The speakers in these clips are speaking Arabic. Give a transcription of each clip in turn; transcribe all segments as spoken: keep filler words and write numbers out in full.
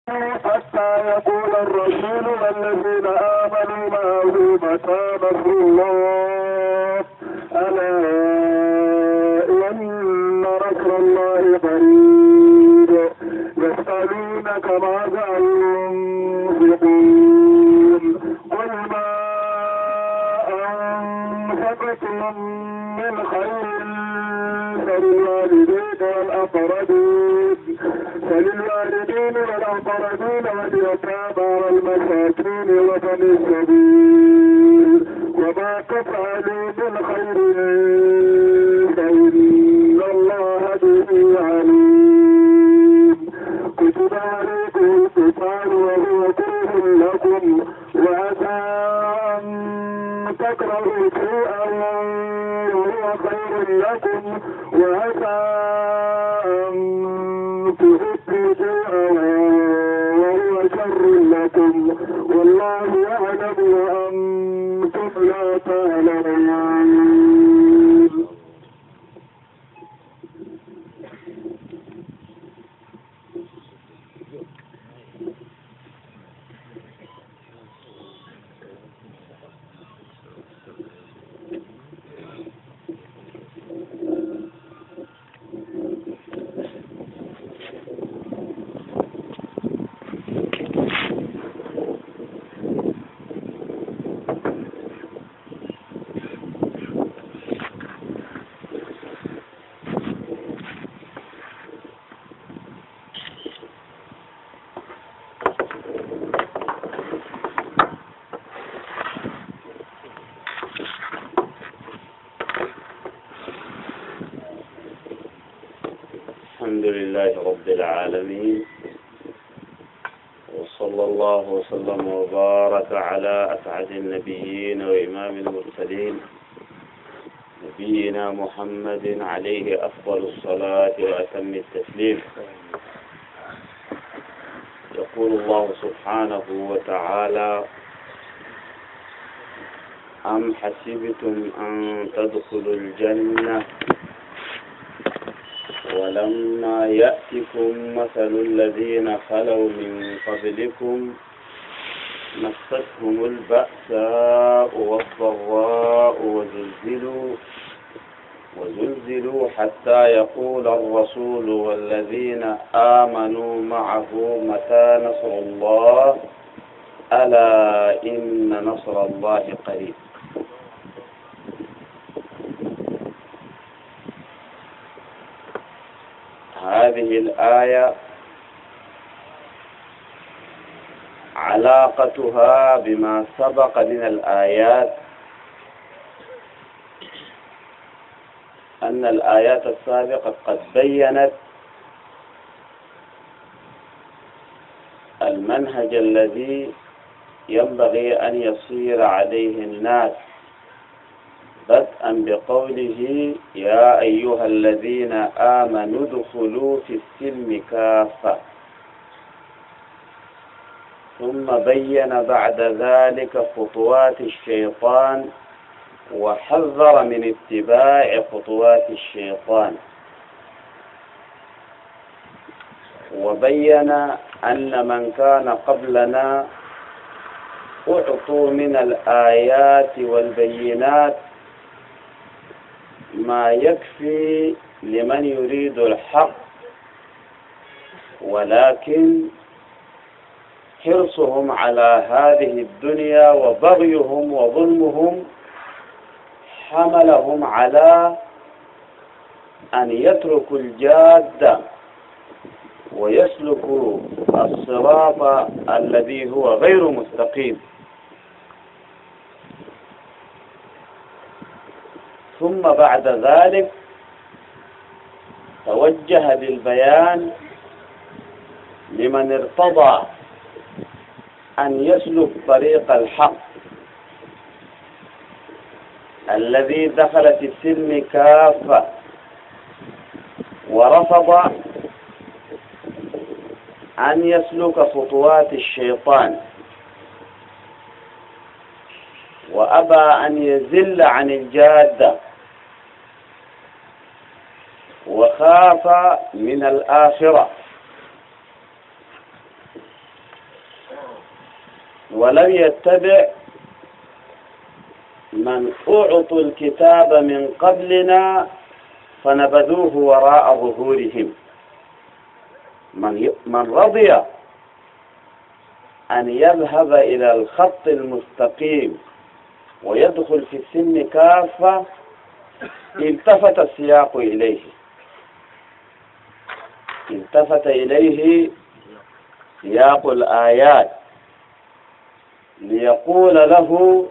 حتى يقول الرسول والذين آمنوا معه متى نصر الله ألا إن نصر الله قريب يسألونك ماذا ينفقون قل ما أنفقتم من خير فللوالدين والأقربين فللوالدين والأقربين واليتامى والمساكين وبني السبيل وما تفعلوا من خير فإن الله به عليم. كتب عليكم القتال وهو كره لكم وعسى أن تكرهوا شيئا وهو خير لكم وعسى أن تحبوا شيئا وهو شر لكم والله يعلم وأنتم لا تعلمون. الحمد لله رب العالمين وصلى الله وسلم وبارك على أسعد النبيين وإمام المرسلين نبينا محمد عليه أفضل الصلاة وأتم التسليم. يقول الله سبحانه وتعالى أم حسبتم أن تدخلوا الجنة ولما يأتكم مثل الذين خلوا من قبلكم مستهم البأساء والضراء وزلزلوا وزلزلوا حتى يقول الرسول والذين آمنوا معه متى نصر الله ألا إن نصر الله قريب. هذه الآية علاقتها بما سبق من الآيات أن الآيات السابقة قد بيّنت المنهج الذي ينبغي أن يصير عليه الناس، بدءا بقوله يا أيها الذين آمنوا ادخلوا في السلم كافة، ثم بين بعد ذلك خطوات الشيطان وحذر من اتباع خطوات الشيطان، وبين أن من كان قبلنا أعطوا من الآيات والبينات ما يكفي لمن يريد الحق، ولكن حرصهم على هذه الدنيا وبغيهم وظلمهم حملهم على أن يتركوا الجادة ويسلكوا الصراط الذي هو غير مستقيم. ثم بعد ذلك توجه بالبيان لمن ارتضى أن يسلك طريق الحق الذي دخل في السلم كافة ورفض أن يسلك خطوات الشيطان وأبى أن يزل عن الجادة وخاف من الآخرة ولم يتبع من أعطوا الكتاب من قبلنا فنبذوه وراء ظهورهم. من من رضي أن يذهب إلى الخط المستقيم ويدخل في السلم كافة التفت السياق إليه التفت إليه سياق الآيات ليقول له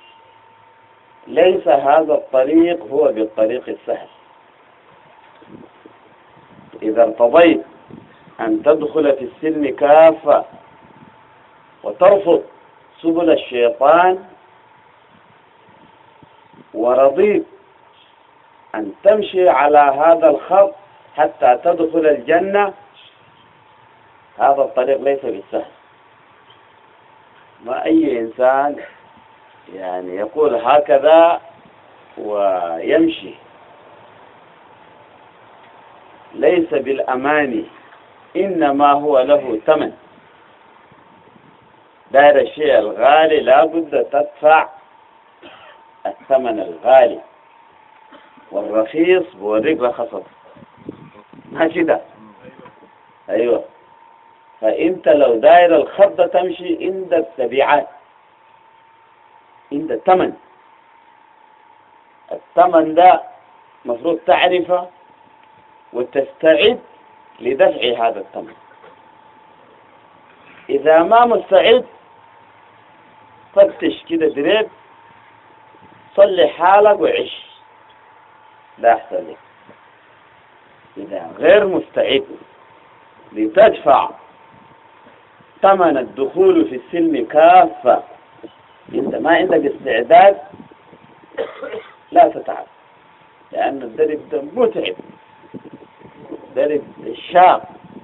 ليس هذا الطريق هو بالطريق السهل. إذا ارتضيت أن تدخل في السلم كافة وترفض سبل الشيطان ورضيت أن تمشي على هذا الخط حتى تدخل الجنة، هذا الطريق ليس بالسهل. ما أي إنسان يعني يقول هكذا ويمشي، ليس بالأماني، إنما هو له ثمن. داير الشيء الغالي لا بد تدفع الثمن الغالي، والرخيص بوريك رخصت ما كده. أيوة، فأنت لو داير الخط تمشي عند التبعات، عند الثمن. الثمن ده مفروض تعرفه وتستعد لدفع هذا الثمن. إذا ما مستعد فتش كده دريب، صلي حالك وعيش، لا أحسن لك. إذا غير مستعد لتدفع ثمن الدخول في السلم كافة، أنت ما عندك استعداد، لا تتعب، لأن الدرب ده متعب، درب الشاق.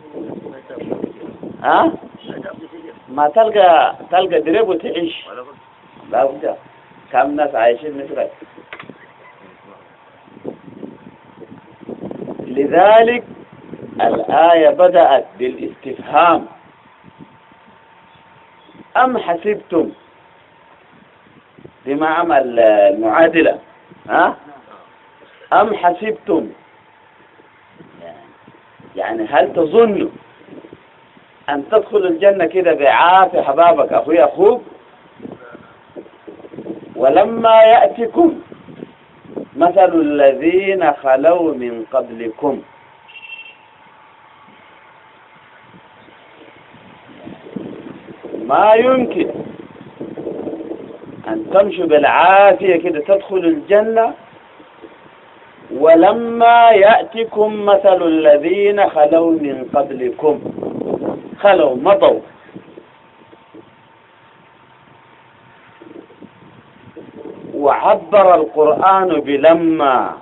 ها؟ ما تلقى تلقى درب وتعيش، لا بد. كم ناس عايشين مثلك. لذلك الآية بدأت بالاستفهام: أم حسبتم، بما عمل المعادلة. ها؟ أم حسبتم، يعني هل تظن أن تدخل الجنة كده بعافية حبابك أخوي أخوك؟ ولما يأتكم مثل الذين خلوا من قبلكم. ما يمكن أن تمشوا بالعافية كده تدخل الجنة ولما يأتكم مثل الذين خلوا من قبلكم. خلوا، مضوا. وعبر القرآن بلما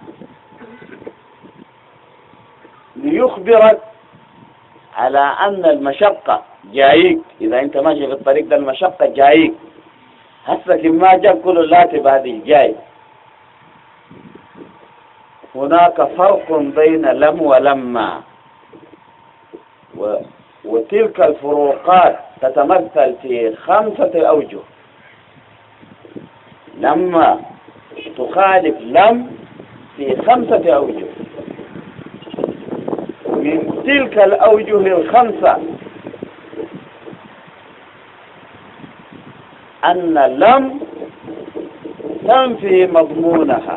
ليخبرك على أن المشقة جايك. إذا أنت ماشي في الطريق ده المشقة جايك، هسك ما جاب كل اللاتي بعد جاي. هناك فرق بين لم ولما، و... وتلك الفروقات تتمثل في خمسة أوجه. لما تخالف لم في خمسة أوجه. من تلك الأوجه الخمسة أن لم تنفي مضمونها،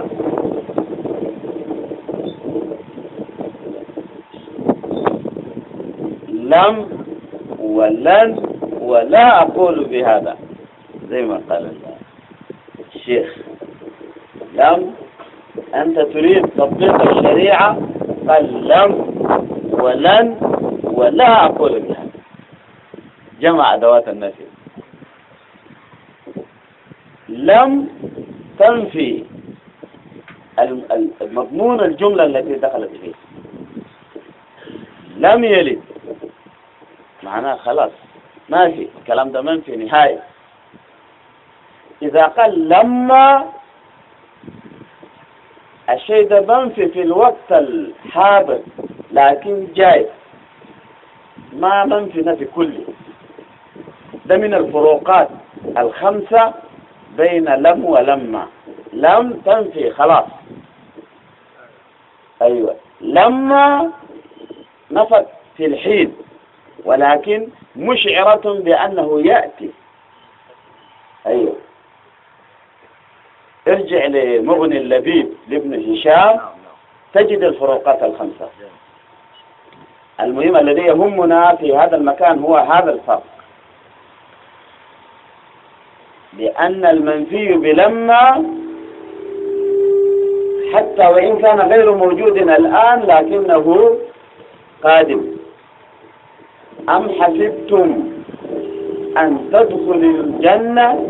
لم ولن ولا أقول بهذا، زي ما قال الشيخ. لم أنت تريد تطبيق الشريعة، قال لم ولن ولا أقول بهذا، جمع أدوات النفي. لم تنفي المضمون الجملة التي دخلت فيه. لم يلد معناه خلاص ما في الكلام ده، منفي نهائي. إذا قال لما، الشيء ده منفي في الوقت الحاضر لكن جاي، ما منفي نفي كلي. ده من الفروقات الخمسة بين لم ولما. لم تنفي خلاص، أيوة. لما نفت في الحين ولكن مشعرة بأنه يأتي. أيوة. ارجع لمغني اللبيب لابن هشام تجد الفروقات الخمسة. المهم الذي يهمنا في هذا المكان هو هذا الفرق، لأن المنفي بلما حتى وإن كان غير موجود الآن لكنه قادم. أم حسبتم أن تدخلوا الجنة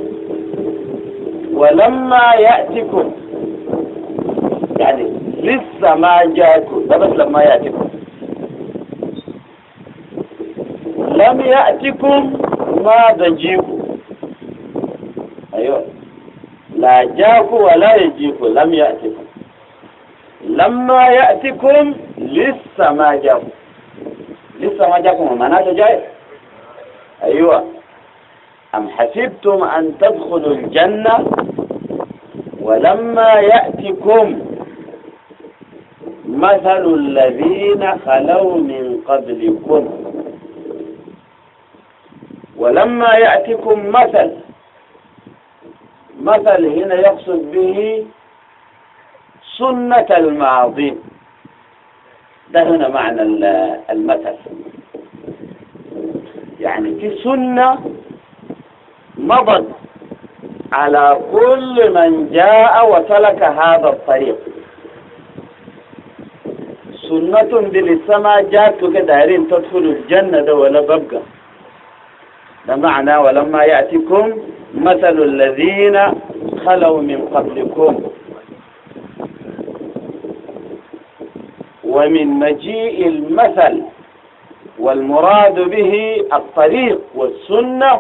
ولما يأتكم، يعني لسه ما جاءكم، ده بس لما يأتكم. لم يأتكم ما تجيكم. أيوة، لا جاكم ولا يجيكم، لم يأتكم. لما يأتكم لسه ما جاكم، لسه ما جاكم معناته جاي. أيوة. أم حسبتم أن تدخلوا الجنة ولما يأتكم مثل الذين خلوا من قبلكم. ولما يأتكم مثل، مثل هنا يقصد به سنة الماضي. ده هنا معنى المثل، يعني في سنة مضت على كل من جاء وسلك هذا الطريق. سنة بالسماء جاءت كدارين تدخل الجنة ده ولا ببقى. ده معنى ولما يأتكم مثل الذين خلوا من قبلكم. ومن مجيء المثل والمراد به الطريق والسنة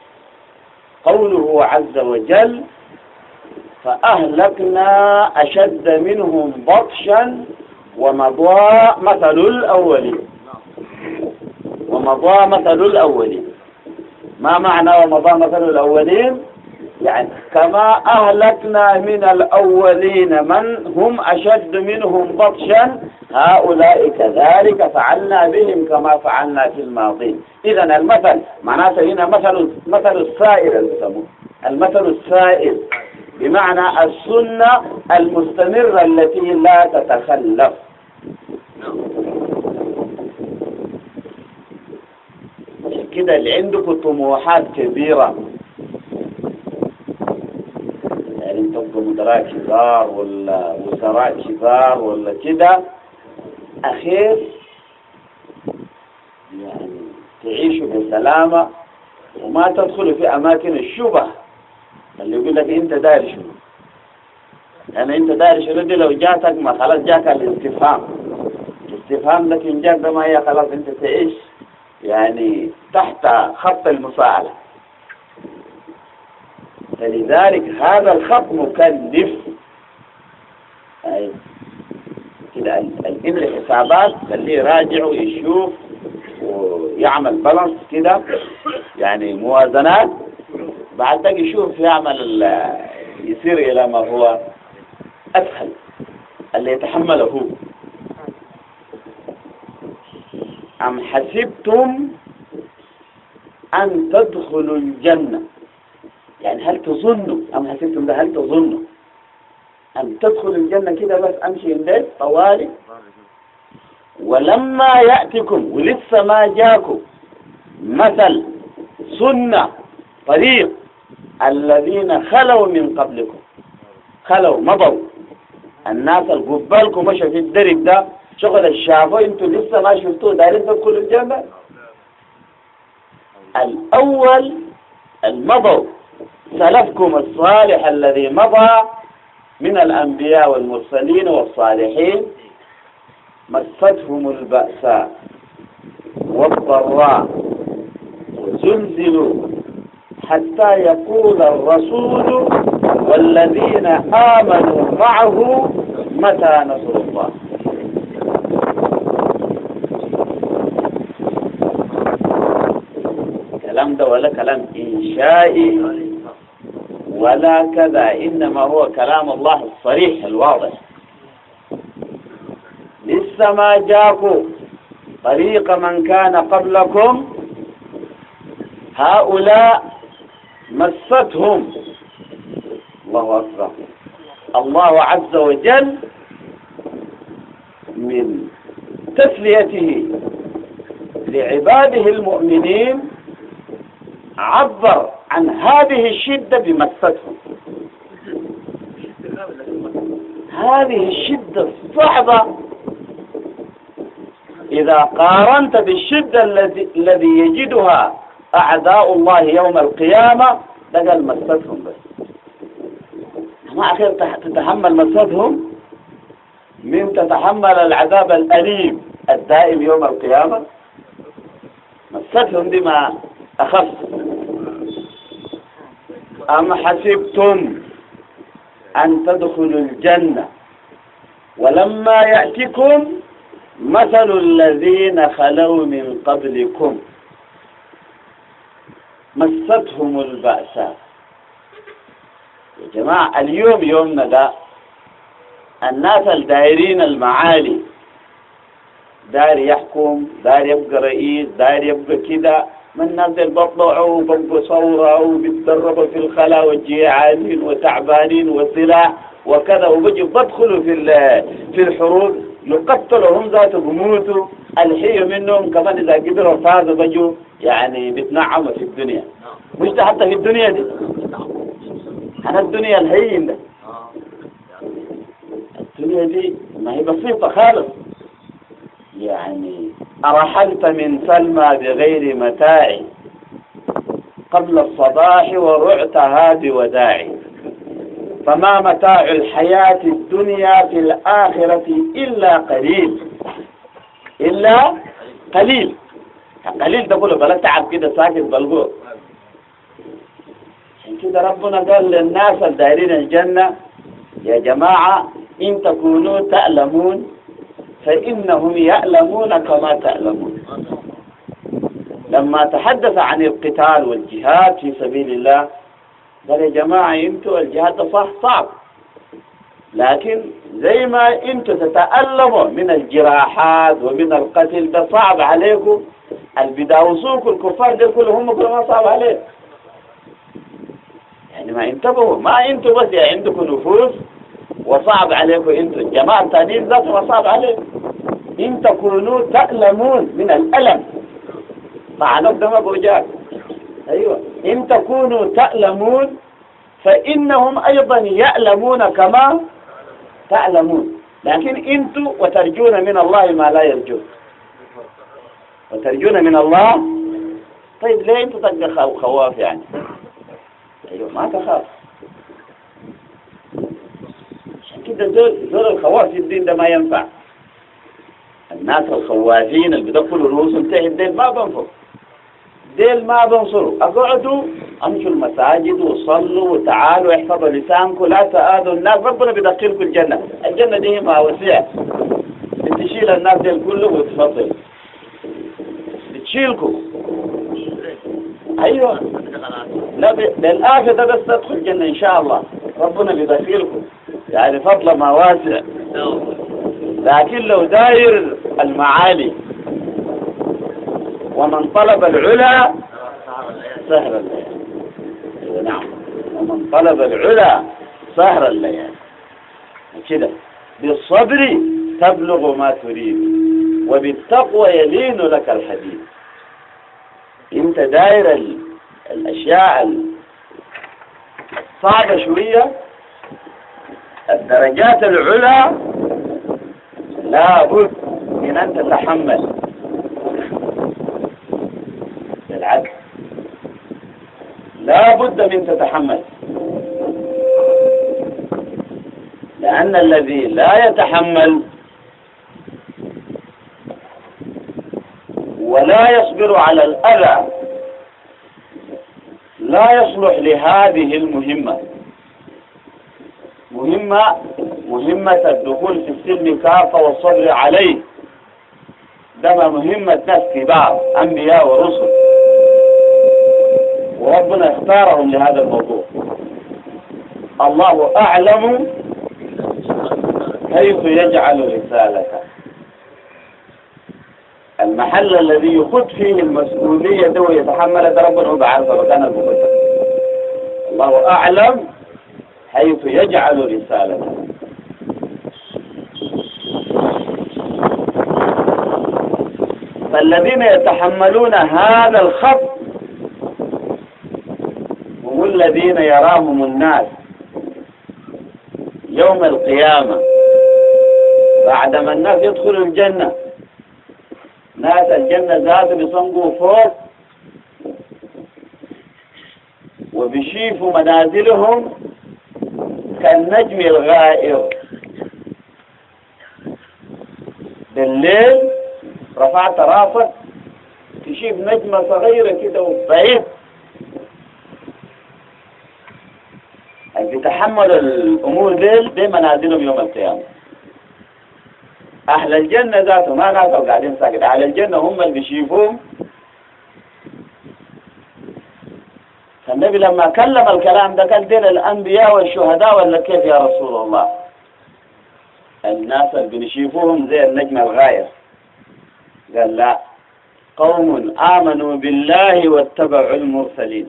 قوله عز وجل فأهلكنا أشد منهم بطشا ومضى مثل الأولين. ومضى مثل الأولين، ما معنى ومضى مثل الأولين؟ يعني كما أهلكنا من الأولين من هم أشد منهم بطشا هؤلاء كذلك فعلنا بهم كما فعلنا في الماضي. إذن المثل معناته هنا مثل مثل السائر المسمى المثل السائر، بمعنى السنة المستمرة التي لا تتخلف. كده اللي عندكم طموحات كبيرة، يعني تبقوا مدراء كبار ولا وزراء كبار ولا كده، أخير يعني تعيشوا بسلامة وما تدخلوا في أماكن الشبه اللي يقول لك أنت داير شنو. يعني أنت داير شنو دي لو جاتك ما خلاص جاك الاستفهام. الاستفهام لكن جاك ده ما هي خلاص أنت تعيش يعني تحت خط المساءلة. فلذلك هذا الخط مكلف. أي كده الإبن حسابات خليه يراجع ويشوف ويعمل بالانس كده، يعني موازنات. بعد ذلك يشوف يعمل يصير إلى ما هو أسهل اللي يتحمله هو. أم حسبتم أن تدخلوا الجنة، يعني هل تظنوا، أم حسبتم ده هل تظنوا أن تدخلوا الجنة كده بس أمشي الليل طوالي. ولما يأتكم ولسه ما جاكم مثل سنة طريق الذين خلوا من قبلكم. خلوا مضوا الناس القبالكم مشوا في الدرب ده شغل الشافوا انتوا لسه ما شفتوه دايرين تدخلوا الجنة. الأول المضوا سلفكم الصالح الذي مضى من الأنبياء والمرسلين والصالحين مستهم البأساء والضراء وزلزلوا حتى يقول الرسول والذين آمنوا معه متى نصر الله. الكلام ده ولا كلام إنشائي ولا كذا، إنما هو كلام الله الصريح الواضح. لسه ما جاكوا طريق من كان قبلكم هؤلاء مستهم، الله أكبر، الله عز وجل من تسليته لعباده المؤمنين عبر عن هذه الشدة بمستهم. هذه الشدة الصعبة إذا قارنت بالشدة الذي الذي يجدها أعداء الله يوم القيامة لقال مستهم بس. ما أخير تتحمل مستهم من تتحمل العذاب الأليم الدائم يوم القيامة. مستهم بما أخف. أم حسبتم أن تدخلوا الجنة ولما يأتكم مثل الذين خلوا من قبلكم مستهم البأساء. يا جماعة اليوم يومنا ده الناس الدائرين المعالي، داير يحكم، داير يبقى رئيس، داير يبقى كده، من الناس اللي بطلعوا وبقوا ثورة وبيتدربوا في الخلا والجيعانين وتعبانين وسلاح وكذا، وبيجوا بدخلوا في في الحروب يقتلوا هم ذاته بموتوا، الحي منهم كمان إذا قدروا فازوا بيجوا يعني بتنعموا في الدنيا. مش ده حتى في الدنيا دي، أنا الدنيا الهين ده، الدنيا دي ما هي بسيطة خالص. يعني أرحلت من سلمى بغير متاع قبل الصباح ورعتها بوداع، فما متاع الحياة الدنيا في الآخرة إلا قليل، إلا قليل. قليل ده كله بلا تعب كده ساكت بلغو. عشان كده ربنا قال للناس الدائرين الجنة يا جماعة إن تكونوا تألمون فإنهم يألمون كما تألمون. لما تحدث عن القتال والجهاد في سبيل الله قال يا جماعة انتوا الجهاد ده صح صعب، لكن زي ما انتوا تتألموا من الجراحات ومن القتل ده صعب عليكم، البداوسوك الكفار دول كلهم كلهم ما صعب عليكم. يعني ما انتبهوا، ما انتوا بس يعني عندكم نفوس وصعب عليكم، انتوا الجماعة الثانيين ذاتهم وصعب عليكم. ان تكونوا تألمون من الألم طعنوك دم بوجاك. ايوه ان تكونوا تألمون فإنهم أيضا يألمون كما تألمون، لكن انتوا وترجون من الله ما لا يرجون، وترجون من الله. طيب ليه انتوا تبقى خواف يعني؟ ايوه ما تخاف. عشان كده زول زول الخواف في الدين ده ما ينفع. الناس الخوافين اللي بدخلوا رؤوسهم تحت ديل ما بنفعوا، ديل ما بنصروا. اقعدوا امشوا المساجد وصلوا وتعالوا احفظوا لسانكم لا تآذوا الناس، ربنا بيدخلكم الجنة. الجنة دي ما وسيع، بتشيل الناس ديل كله وتفضل بتشيلكم. ايوه لا بالآخر ده بس تدخل الجنة ان شاء الله، ربنا بيدخلكم يعني فضل ما واسع. لكن لو داير المعالي ومن طلب العلا سهر الليالي. نعم ومن طلب العلا سهر الليالي. كده بالصبر تبلغ ما تريد وبالتقوى يلين لك الحديد. انت داير ال... الاشياء الصعبة شوية، الدرجات العلا لا بد من أن تتحمل بالعدل، لا بد من تتحمل، لأن الذي لا يتحمل ولا يصبر على الأذى لا يصلح لهذه المهمة. مهمة مهمة الدخول في السلم كافة والصبر عليه، ده مهمة ناس كبار أنبياء ورسل. اختارهم لهذا الموضوع. الله أعلم حيث يجعل رسالته. المحل الذي يخد فيه المسؤولية ده ويتحمل ده ربنا هو بعرفه مكان المقدس. الله أعلم حيث يجعل رسالته. فالذين يتحملون هذا الخط هم الذين يراهم الناس يوم القيامة بعدما الناس يدخلوا الجنة. ناس الجنة ذات بيصنقوا فوق وبيشيفوا منازلهم كالنجم الغائر. بالليل رفعت راسك تشيف نجمة صغيرة كده وبعيد. اللي بيتحملوا الأمور ديل دي منازلهم يوم القيامة. أهل الجنة ذاتهم ما ناس قاعدين ساكت. أهل الجنة هم اللي بيشيفوهم. فالنبي لما كلم الكلام ده قال دين الأنبياء والشهداء ولا كيف يا رسول الله؟ الناس اللي بنشيفوهم زي النجم الغائر. قال لا، قوم آمنوا بالله واتبعوا المرسلين.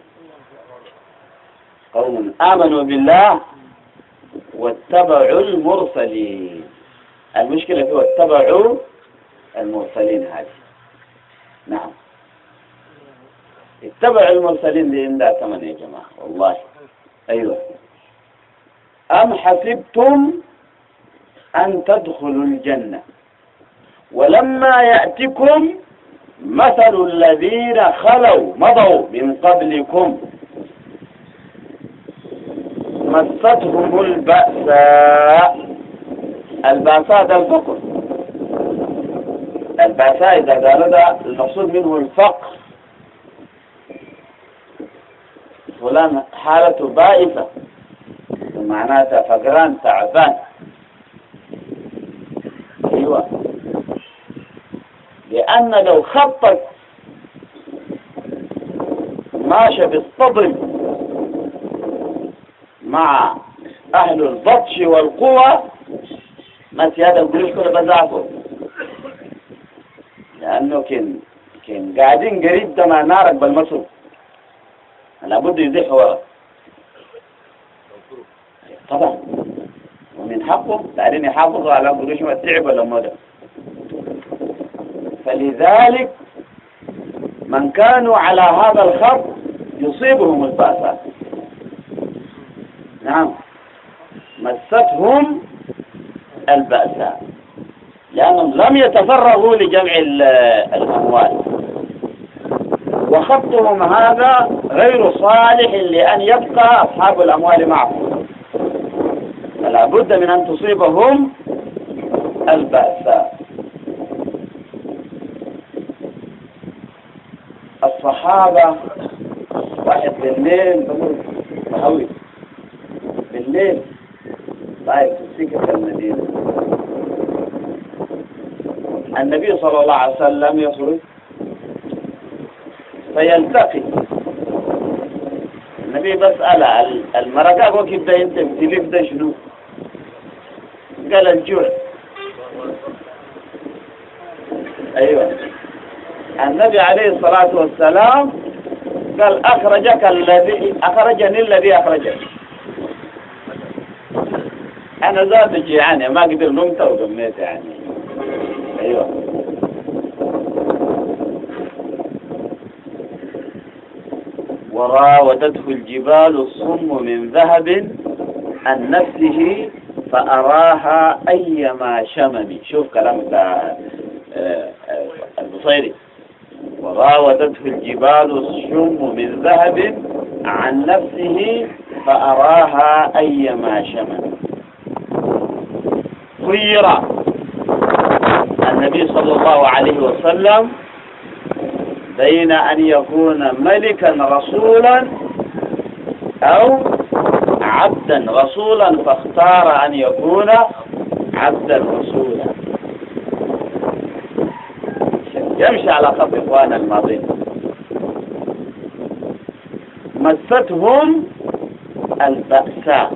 قوم آمنوا بالله واتبعوا المرسلين. المشكلة هو اتبعوا المرسلين هذه. نعم، اتبعوا المرسلين دي عندها ثمن يا جماعة والله. أيوة. أم حسبتم أن تدخلوا الجنة ولما يأتكم مثل الذين خلوا مضوا من قبلكم مستهم البأساء. البأساء ده الفقر. البأساء إذا قالوا ده المقصود منه الفقر. فلان حالته بائسة معناتها فقران تعبان. أيوة، لأن لو خطك ماشى بالصبر مع أهل البطش والقوة ما سيادة القروش كله بزعفه. لأنه كان كان قاعدين قريب ده مع نارك بالمصر لابد يزيح ورا طبعا، ومن حقه بعدين يحافظوا على قروشهم التعب ولا مدى. فلذلك من كانوا على هذا الخط يصيبهم البأساء. نعم، مستهم البأساء لأنهم لم يتفرغوا لجمع الأموال، وخطهم هذا غير صالح لأن يبقى أصحاب الأموال معهم. فلا بد من أن تصيبهم البأساء. الصحابة واحد بالليل بقول بحوي بالليل طيب في سكة المدينة. النبي صلى الله عليه وسلم يخرج فيلتقي. النبي بسأل المرقة وكيف ده انت بتلف ده شنو؟ قال الجوع. ايوه، النبي عليه الصلاة والسلام قال أخرجك الذي أخرجني الذي أخرجك. أنا ذات جيعان ما قدر نمت وقميت يعني. أيوة. وراودته الجبال الصم من ذهب عن نفسه فأراها أيما شمم. شوف كلام البصيري. وراودته الجبال الصم من ذهب عن نفسه فأراها أيما شمم. خير النبي صلى الله عليه وسلم بين أن يكون ملكا رسولا أو عبدا رسولا، فاختار أن يكون عبدا رسولا. يمشي على خط إخوان الماضين. مستهم البأساء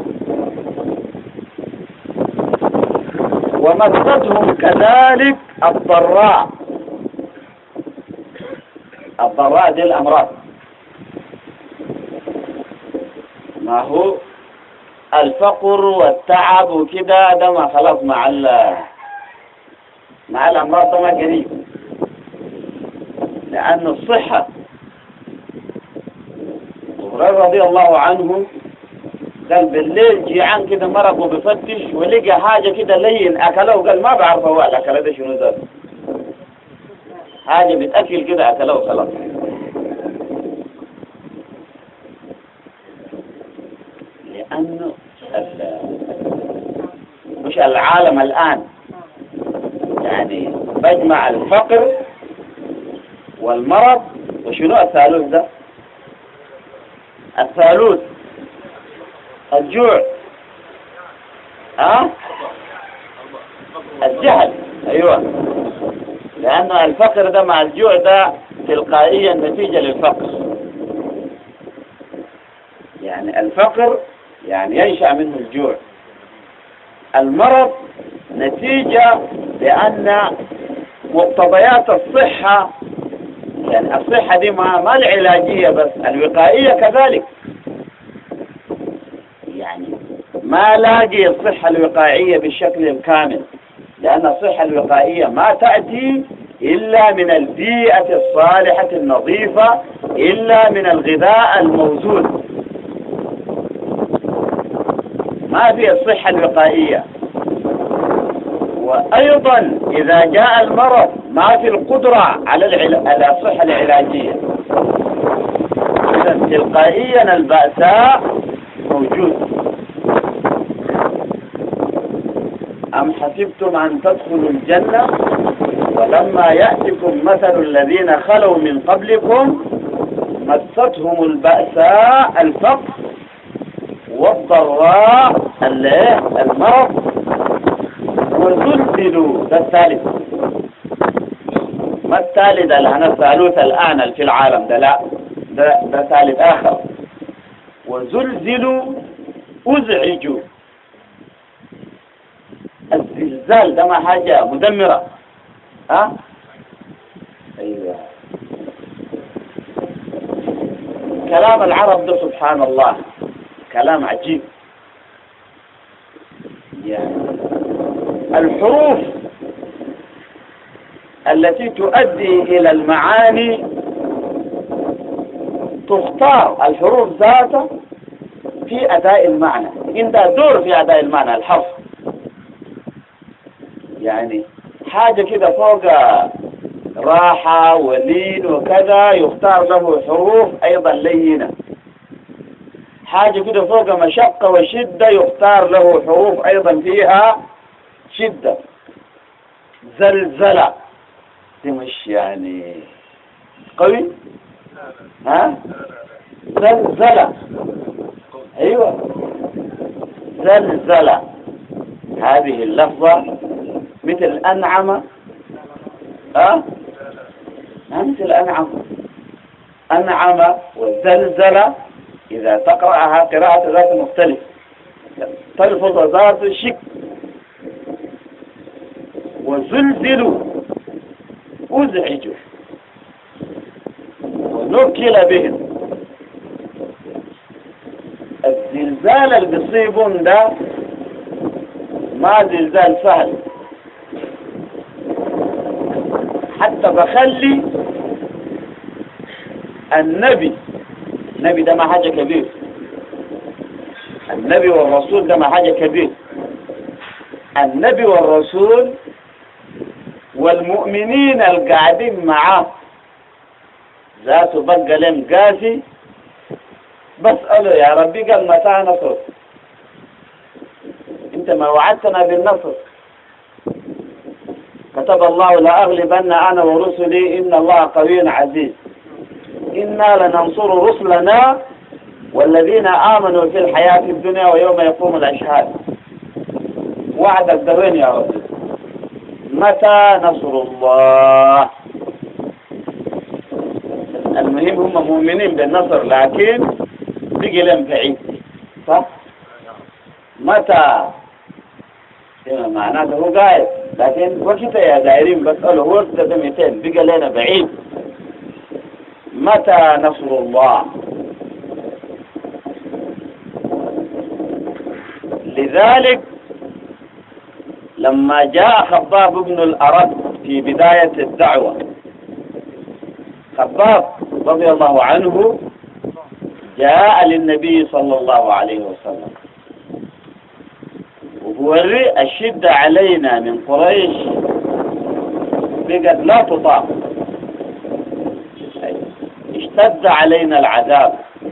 ومستهم كذلك الضراء. الضراء دي الأمراض، ما هو الفقر والتعب وكده، ده ما خلاص مع مع الأمراض ده ما قريب، لأن الصحة. هريرة رضي الله عنه قال بالليل جيعان كده مرق وبفتش ولقى حاجة كده لين أكله، وقال ما بعرف هو الأكله ده شنو ذاته، حاجة بتأكل كده أكله خلاص. لأنه مش العالم الآن يعني بجمع الفقر والمرض وشنو الثالوث ده؟ الثالوث الجوع، ها؟ الجهل. أيوة، لأن الفقر ده مع الجوع ده تلقائيا نتيجة للفقر. يعني الفقر يعني ينشأ منه الجوع، المرض نتيجة لأن مقتضيات الصحة، يعني الصحة دي ما ما العلاجية بس، الوقائية كذلك. يعني ما لاقي الصحة الوقائية بالشكل الكامل، لأن الصحة الوقائية ما تأتي إلا من البيئة الصالحة النظيفة، إلا من الغذاء الموزون. ما في الصحة الوقائية. وأيضا إذا جاء المرض ما في القدرة على على الصحة العلاجية، إذا تلقائيا البأساء موجود. أم حسبتم أن تدخلوا الجنة ولما يأتكم مثل الذين خلوا من قبلكم مستهم البأساء الفقر والضراء المرض وزلزلوا. ده الثالث، ما الثالث اللي أنا الثالوث الآن في العالم ده، لا، ده, ده ثالث آخر. وزلزلوا أزعجوا. الزلزال ده ما حاجة مدمرة، ها؟ أيوة. كلام العرب ده سبحان الله كلام عجيب. يعني الحروف التي تؤدي إلى المعاني تختار الحروف ذاتها في أداء المعنى. عندها دور في أداء المعنى الحرف. يعني حاجة كده فوق راحة ولين وكذا يختار له حروف أيضا لينة. حاجة كده فوق مشقة وشدة يختار له حروف أيضا فيها شدة. زلزلة دي مش يعني قوي، ها؟ زلزلة، أيوة، زلزلة. هذه اللفظة مثل أنعم، ها؟ مثل أنعم، أنعم والزلزلة إذا تقرأها قراءة ذات مختلف تلفظ ذات الشك. وزلزلوا أزعجوا ونكل بهم. الزلزال اللي بيصيبون ده ما زلزال سهل، حتى بخلي النبي النبي ده ما حاجة كبير، النبي والرسول ده ما حاجة كبير. النبي والرسول والمؤمنين القاعدين معاه ذاته بقى لهم قاسي بسأله يا ربي قال متى نصر؟ انت ما وعدتنا بالنصر. كتب الله لأغلبن أنا ورسلي إن الله قوي عزيز. إنا لننصر رسلنا والذين آمنوا في الحياة الدنيا ويوم يقوم الأشهاد. وعدك ده وين يا رب؟ متى نصر الله؟ المهم هم مؤمنين بالنصر، لكن بقي لهم بعيد صح؟ متى معناته هو قاعد لكن وقت يا دايرين بسأله هو ارتدى مئتين بقى لنا بعيد. متى نصر الله؟ لذلك لما جاء خباب بن الأرد في بداية الدعوة، خباب رضي الله عنه جاء للنبي صلى الله عليه وسلم ووري الشدة علينا من قريش بقد لا تطاق، اشتد علينا العذاب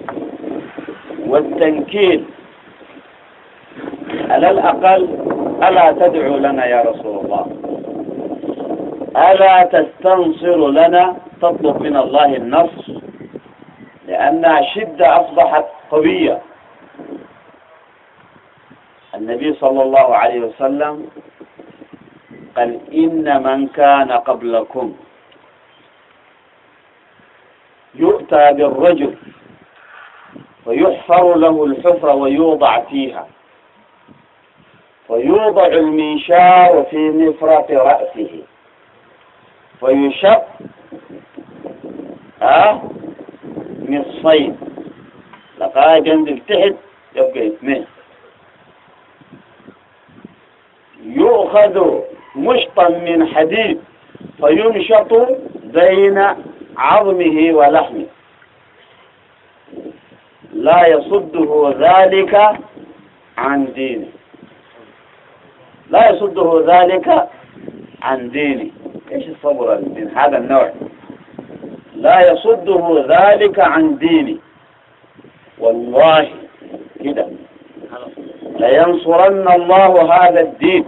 والتنكيل، على الأقل ألا تدعو لنا يا رسول الله، ألا تستنصر لنا تطلب من الله النصر، لأن الشدة أصبحت قوية. النبي صلى الله عليه وسلم قال إن من كان قبلكم يؤتى بالرجل ويحفر له الحفرة ويوضع فيها، ويوضع المنشار في مفرق رأسه ويشق أه نصفين لقى جنب تحت يبقى اثنين، يؤخذ مشطا من حديد فينشط بين عظمه ولحمه، لا يصده ذلك عن دينه، لا يصده ذلك عن دينه. ايش الصبر من هذا النوع؟ لا يصده ذلك عن ديني، والله كده لينصرن الله هذا الدين،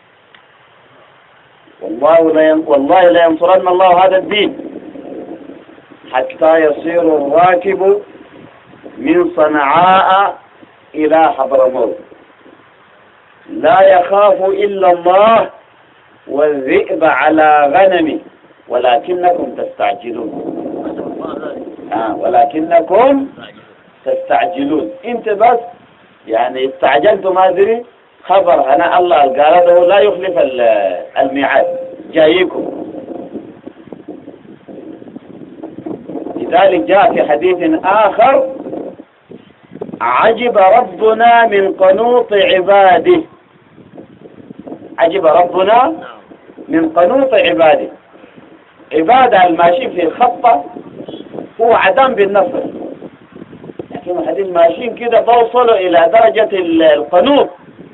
والله لين والله لينصرن الله هذا الدين حتى يصير الراكب من صنعاء إلى حضرموت لا يخاف إلا الله والذئب على غنمه ولكنكم تستعجلون. آه ولكنكم تستعجلون، انت بس يعني استعجلت ما ادري خبر انا الله قال له لا يخلف الميعاد جايكم. لذلك جاء في حديث آخر عجب ربنا من قنوط عباده، عجب ربنا من قنوط عباده. عبادة الماشي في الخطة هو عدم بالنصر، لكن الحديث ماشيين كده بوصلوا إلى درجة القنوط،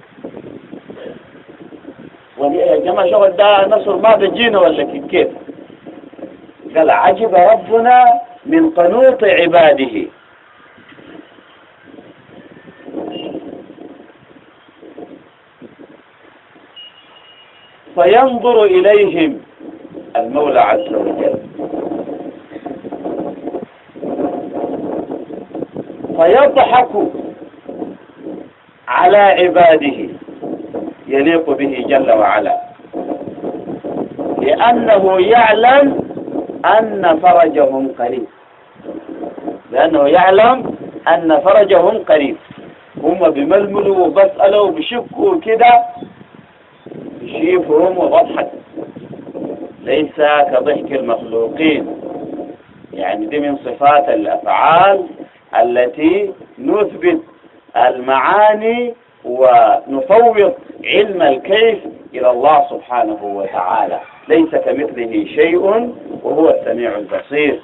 يا جماعة شغل ده نصر ما بيجينا ولا كيف؟ قال عجب ربنا من قنوط عباده. فينظر إليهم المولى عز وجل فيضحك على عباده يليق به جل وعلا، لأنه يعلم أن فرجهم قريب، لأنه يعلم أن فرجهم قريب. هم بململوا وبسألوا وبشكوا كده يشيفهم وضحك، ليس كضحك المخلوقين. يعني دي من صفات الأفعال التي نثبت المعاني ونفوض علم الكيف إلى الله سبحانه وتعالى، ليس كمثله شيء وهو السميع البصير.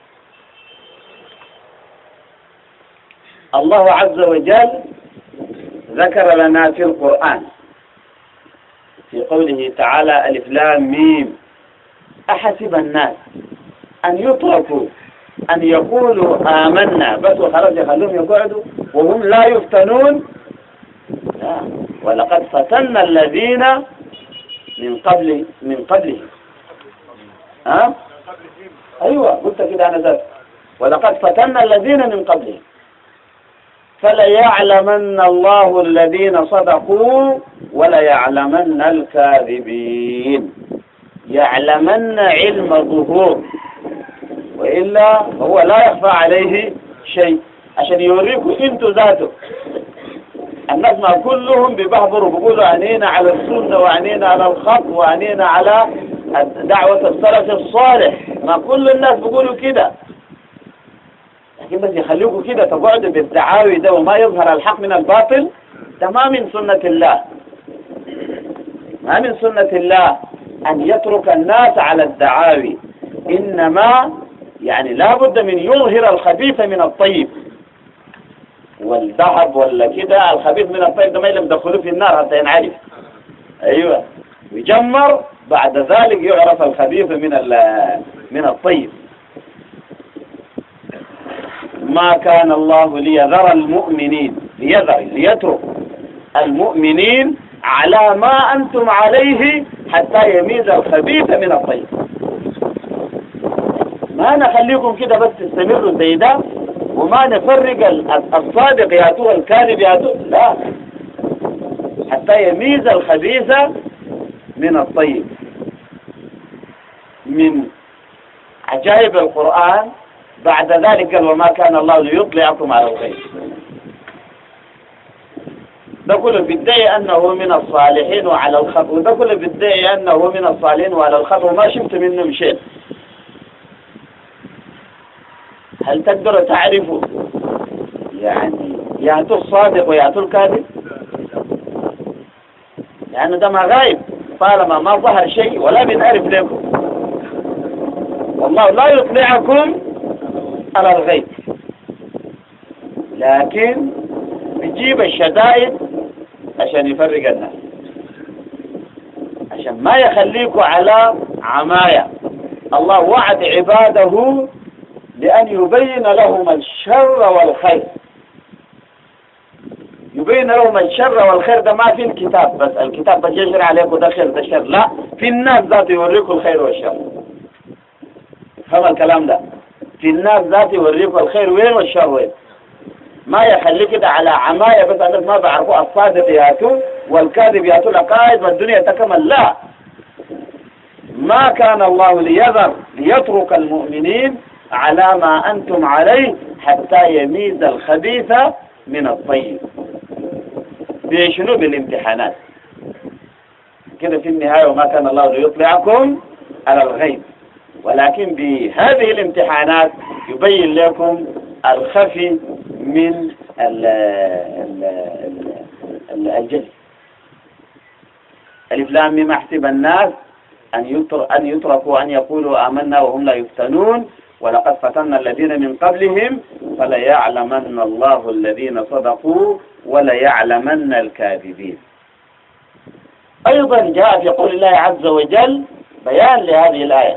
الله عز وجل ذكر لنا في القرآن في قوله تعالى ألف لام ميم أحسب الناس أن يتركوا أن يقولوا آمنا بس وخرج يخلوهم يقعدوا وهم لا يفتنون. لا. ولقد فتنا الذين من قبل من قبله. ها؟ أيوة قلت كده أنا ذات. ولقد فتنا الذين من قبله فليعلمن الله الذين صدقوا وليعلمن الكاذبين. يعلمن علم ظهور، وإلا هو لا يخفى عليه شيء. عشان يوريكم انتوا ذاته. الناس ما كلهم بيبهبروا بيقولوا عنينا على السنة وعنينا على الخط وعنينا على دعوة السلف الصالح، ما كل الناس بيقولوا كده، لكن بس يخليكم كده تقعدوا بالدعاوي ده وما يظهر الحق من الباطل، ده ما من سنة الله. ما من سنة الله أن يترك الناس على الدعاوي، إنما يعني لا بد من يظهر الخبيث من الطيب، والذهب ولا كده الخبيث من الطيب ده ما يلم دخلوه في النار حتى ينعرف. أيوة، يجمر بعد ذلك يعرف الخبيث من من الطيب. ما كان الله ليذر المؤمنين ليذر ليترك المؤمنين على ما أنتم عليه حتى يميز الخبيث من الطيب. ما نخليكم كده بس تستمروا زي ده وما نفرق الصادق ياتوه الكاذب ياتوه، لا، حتى يميز الخبيث من الطيب. من عجائب القرآن بعد ذلك قال وما كان الله ليطلعكم على الغيب. ده كله بيدعي أنه من الصالحين وعلى الخط، وده كله بيدعي أنه من الصالحين وعلى الخط وما شفت منهم شيء. هل تقدروا تعرفوا يعني ياتوا الصادق وياتوا الكاذب؟ لأنه ده ما غايب طالما ما ظهر شيء ولا بنعرف لكم. والله لا يطلعكم على الغيب، لكن بيجيب الشدائد عشان يفرق الناس، عشان ما يخليكم على عماية. الله وعد عباده لأن يبين لهم الشر والخير. يبين لهم الشر والخير، ده ما في الكتاب بس، الكتاب بس يجري عليكم ده خير ده شر، لا، في الناس ذات يوريكم الخير والشر. فهم الكلام ده، في الناس ذات يوريكم الخير وين والشر وين. ما يخلي كده على عماية بس الناس ما بيعرفوا الصادق ياتوا والكاذب ياتوا لقائد والدنيا تكمل، لا. ما كان الله ليذر ليترك المؤمنين على ما أنتم عليه حتى يميز الخبيث من الطيب. بيشنو بالامتحانات كده في النهاية، وما كان الله ليطلعكم على الغيب، ولكن بهذه الامتحانات يبين لكم الخفي من الجلي. ألف لام ميم أحسب الناس أن أن يتركوا أن يقولوا آمنا وهم لا يفتنون ولقد فتنا الذين من قبلهم فليعلمن الله الذين صدقوا وليعلمن الكاذبين. أيضا جاء في قول الله عز وجل بيان لهذه الآية،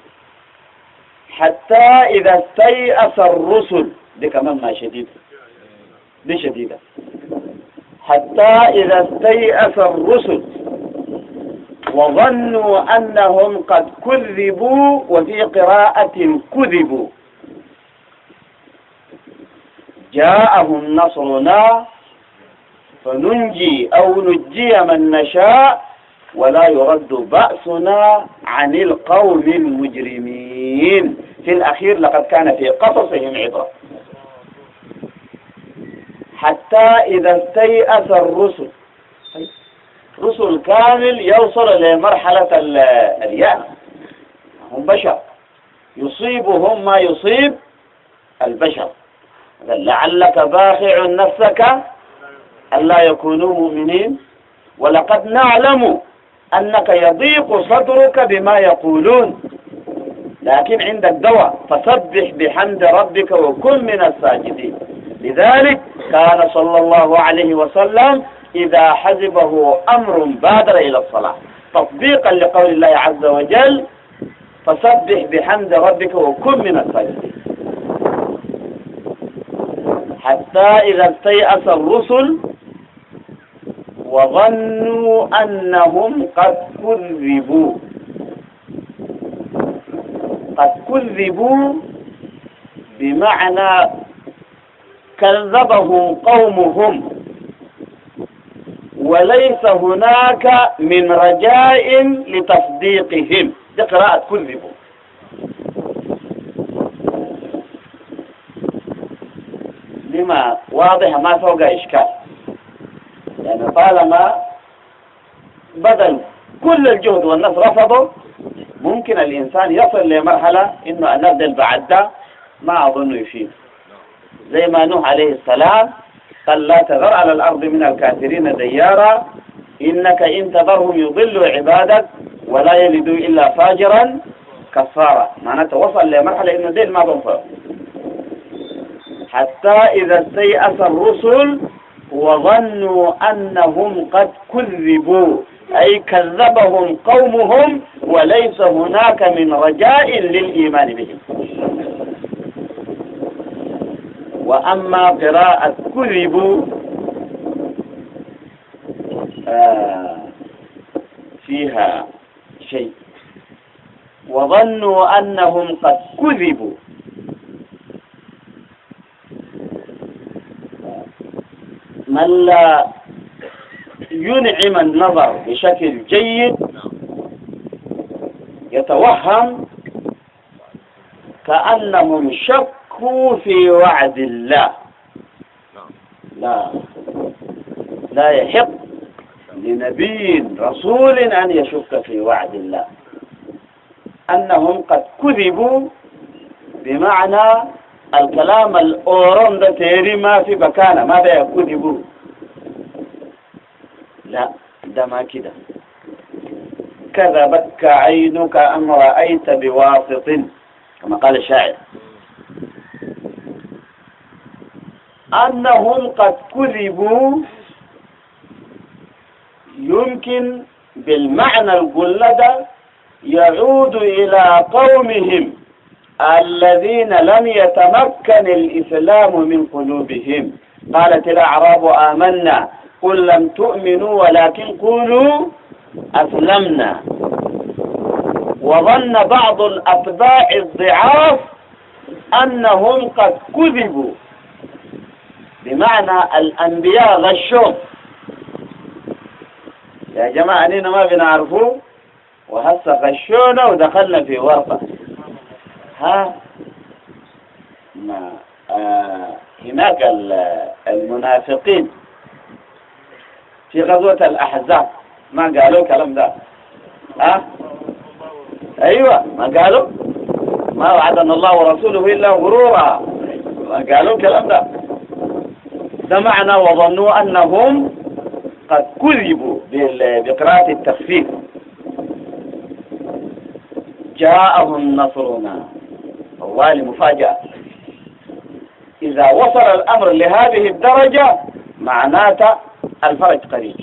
حتى إذا استيأس الرسل، دي كمان ما شديد، دي شديدة، حتى إذا استيأس الرسل وظنوا أنهم قد كذبوا، وفي قراءة كذبوا، جاءهم نصرنا فننجي أو نجي من نشاء ولا يرد بأسنا عن القوم المجرمين. في الأخير لقد كان في قصصهم عبرة. حتى إذا استيأس الرسل، رسل كامل يوصل لمرحلة اليأس، هم بشر يصيبهم ما يصيب البشر. لعلك باخع نفسك ألا يكونوا مؤمنين ولقد نعلم أنك يضيق صدرك بما يقولون لكن عندك دواء، فسبح بحمد ربك وكن من الساجدين. لذلك كان صلى الله عليه وسلم إذا حزبه أمر بادر إلى الصلاة تطبيقا لقول الله عز وجل فسبح بحمد ربك وكن من الساجدين. حتى إذا استيأس الرسل وظنوا أنهم قد كذبوا. قد كذبوا بمعنى كذبهم قومهم وليس هناك من رجاء لتصديقهم. دي قراءة كذبوا. لما واضحة ما فوق إشكال، يعني طالما بذل كل الجهد والناس رفضوا، ممكن الإنسان يصل لمرحلة إنه أن نبدأ بعد ده ما أظن يفيد. زي ما نوح عليه السلام قال لا تذر على الأرض من الكافرين ديارا إنك إن تذرهم يضلوا عبادك ولا يلدوا إلا فاجرا كفارا. معناته وصل لمرحلة إنه ديل ما بنفع. حتى إذا استيأس الرسل وظنوا أنهم قد كذبوا، أي كذبهم قومهم وليس هناك من رجاء للإيمان بهم. وأما قراءة كذبوا آه فيها شيء، وظنوا أنهم قد كذبوا، من لا ينعم النظر بشكل جيد يتوهم كأنهم شكوا في وعد الله. لا لا يحق لنبي رسول أن يشك في وعد الله. أنهم قد كذبوا بمعنى الكلام الأورام ده تيري ما في بكانه، ماذا يكذبوا؟ لا ده ما كده. كذبتك عينك أم رأيت بواسط كما قال الشاعر. أنهم قد كذبوا يمكن بالمعنى الجلد يعود إلى قومهم الذين لم يتمكن الإسلام من قلوبهم. قالت الأعراب آمنا قل لم تؤمنوا ولكن قولوا أسلمنا. وظن بعض الأتباع الضعاف أنهم قد كذبوا بمعنى الأنبياء غشوا. يا جماعة أننا ما بنعرفوه وهسه غشونا ودخلنا في ورطة. ها ما آه هناك المنافقين في غزوة الأحزاب ما قالوا الكلام ده؟ ها أيوة ما قالوا ما وعدنا الله ورسوله إلا غرورا، ما قالوا الكلام ده. ده معنى وظنوا أنهم قد كذبوا بقراءة التخفيف. جاءهم نصرنا، والله مفاجأة. إذا وصل الأمر لهذه الدرجة معناته الفرج قريب.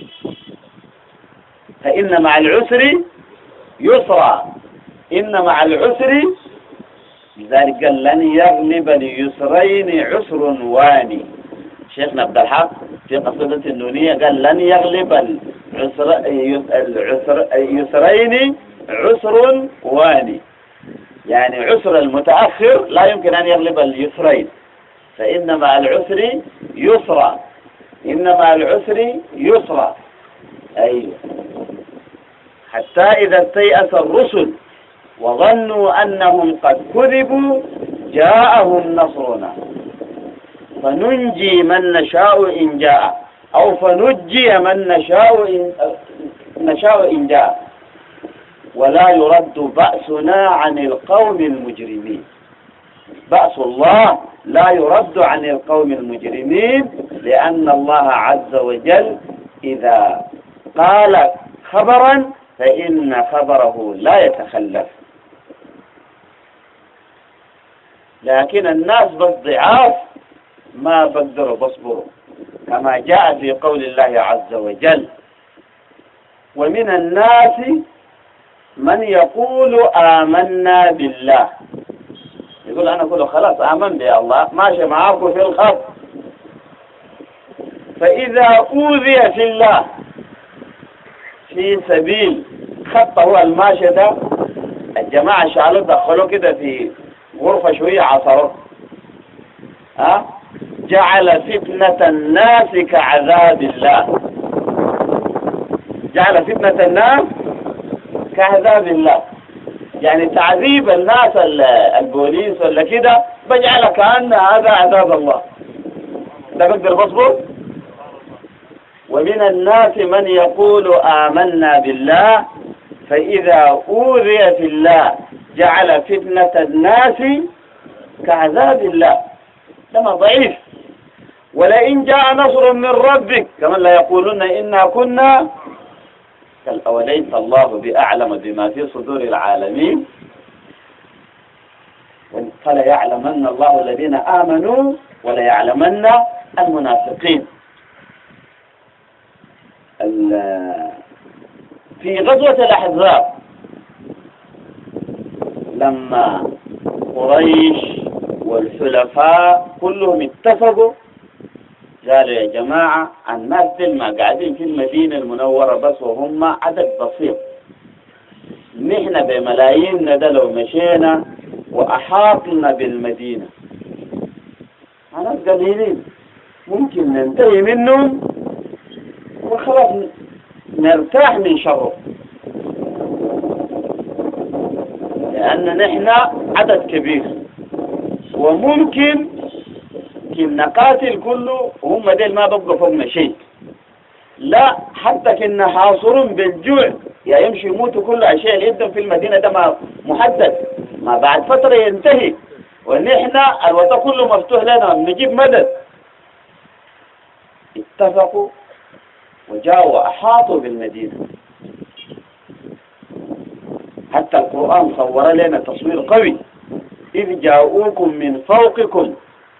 فإن مع العسر يسرا، إن مع العسر، لذلك قال لن يغلب اليسرين عسر واني. شيخنا عبد الحق في قصيدة النونية قال لن يغلب العسر العسر اليسرين عسر واني، يعني عسر المتأخر لا يمكن أن يغلب اليسرين. فإن مع العسر يسرا، إن مع العسر يسرا. أيوة. حتى إذا استيأس الرسل وظنوا أنهم قد كذبوا جاءهم نصرنا فننجي من نشاء إن جاء، أو فنجي من نشاء إن, نشاء إن جاء، ولا يرد بأسنا عن القوم المجرمين. بأس الله لا يرد عن القوم المجرمين، لأن الله عز وجل إذا قال خبرا فإن خبره لا يتخلف. لكن الناس بالضعاف ما بقدروا بصبروا، كما جاء في قول الله عز وجل ومن الناس من يقول آمنا بالله، يقول أنا أقول خلاص آمن بالله ماشي معاكم في الخط، فإذا أوذي في الله في سبيل خط هو الماشي ده، الجماعة شعلوا دخلوا كده في غرفة شوية عصروا، ها جعل فتنة الناس كعذاب الله، جعل فتنة الناس كعذاب الله، يعني تعذيب الناس البوليس ولا كده بجعل كأن هذا عذاب الله. ده بقدر بصبر. ومن الناس من يقول آمنا بالله فإذا أوذي في الله جعل فتنة الناس كعذاب الله. لما ضعيف. ولئن جاء نصر من ربك كما لا يقولون إنا كنا أوليس الله بأعلم بما في صدور العالمين. فلا يعلمن الله الذين آمنوا ولا يعلمن المنافقين. في غزوة الأحزاب لما قريش والحلفاء كلهم اتفقوا قالوا يا جماعة الناس دي ما قاعدين في المدينة المنورة بس وهم عدد بسيط، نحن بملايين ده لو مشينا وأحاطنا بالمدينة ناس قليلين ممكن ننتهي منهم وخلاص نرتاح من شره، لأن نحن عدد كبير وممكن كنا نقاتل كله وهم ديل ما بقى فوقنا شيء. لا حتى كنا حاصرون بالجوع يا يمشي يموتوا كل أشياء اللي يبدأ في المدينة ده ما محدد، ما بعد فترة ينتهي ونحن الوطن كله مفتوح لنا نجيب مدد. اتفقوا وجاءوا وأحاطوا بالمدينة. حتى القرآن صور لنا تصوير قوي، إذ جاءوكم من فوقكم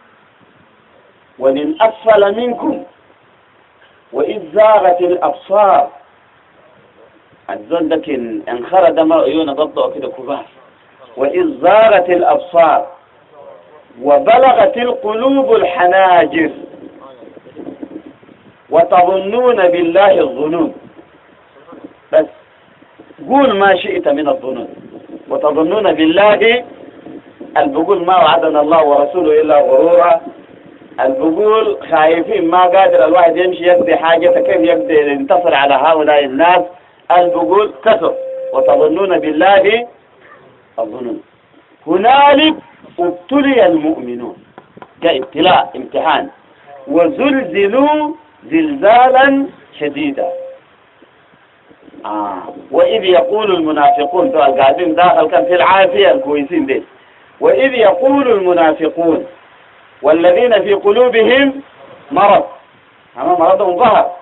ومن أسفل منكم وإذ زاغت الأبصار. الزول ده كان انخرد ما عيونه ضده كده كبار. وإذ زاغت الأبصار وبلغت القلوب الحناجر وتظنون بالله الظنون. بس قول ما شئت من الظنون. وتظنون بالله البقول ما وعدنا الله ورسوله إلا غرورا. البقول خايفين ما قادر الواحد يمشي يقضي حاجة كيف يقدر ينتصر على هؤلاء الناس. البقول كثر. وتظنون بالله الظنون. هنالك ابتلي المؤمنون، جاء ابتلاء امتحان. وزلزلوا زلزالا شديدا. آه. وإذ يقول المنافقون قاعدين داخل كان في العافية الكويسين دي. وإذ يقول المنافقون والذين في قلوبهم مرض، أما مرضهم ظهر،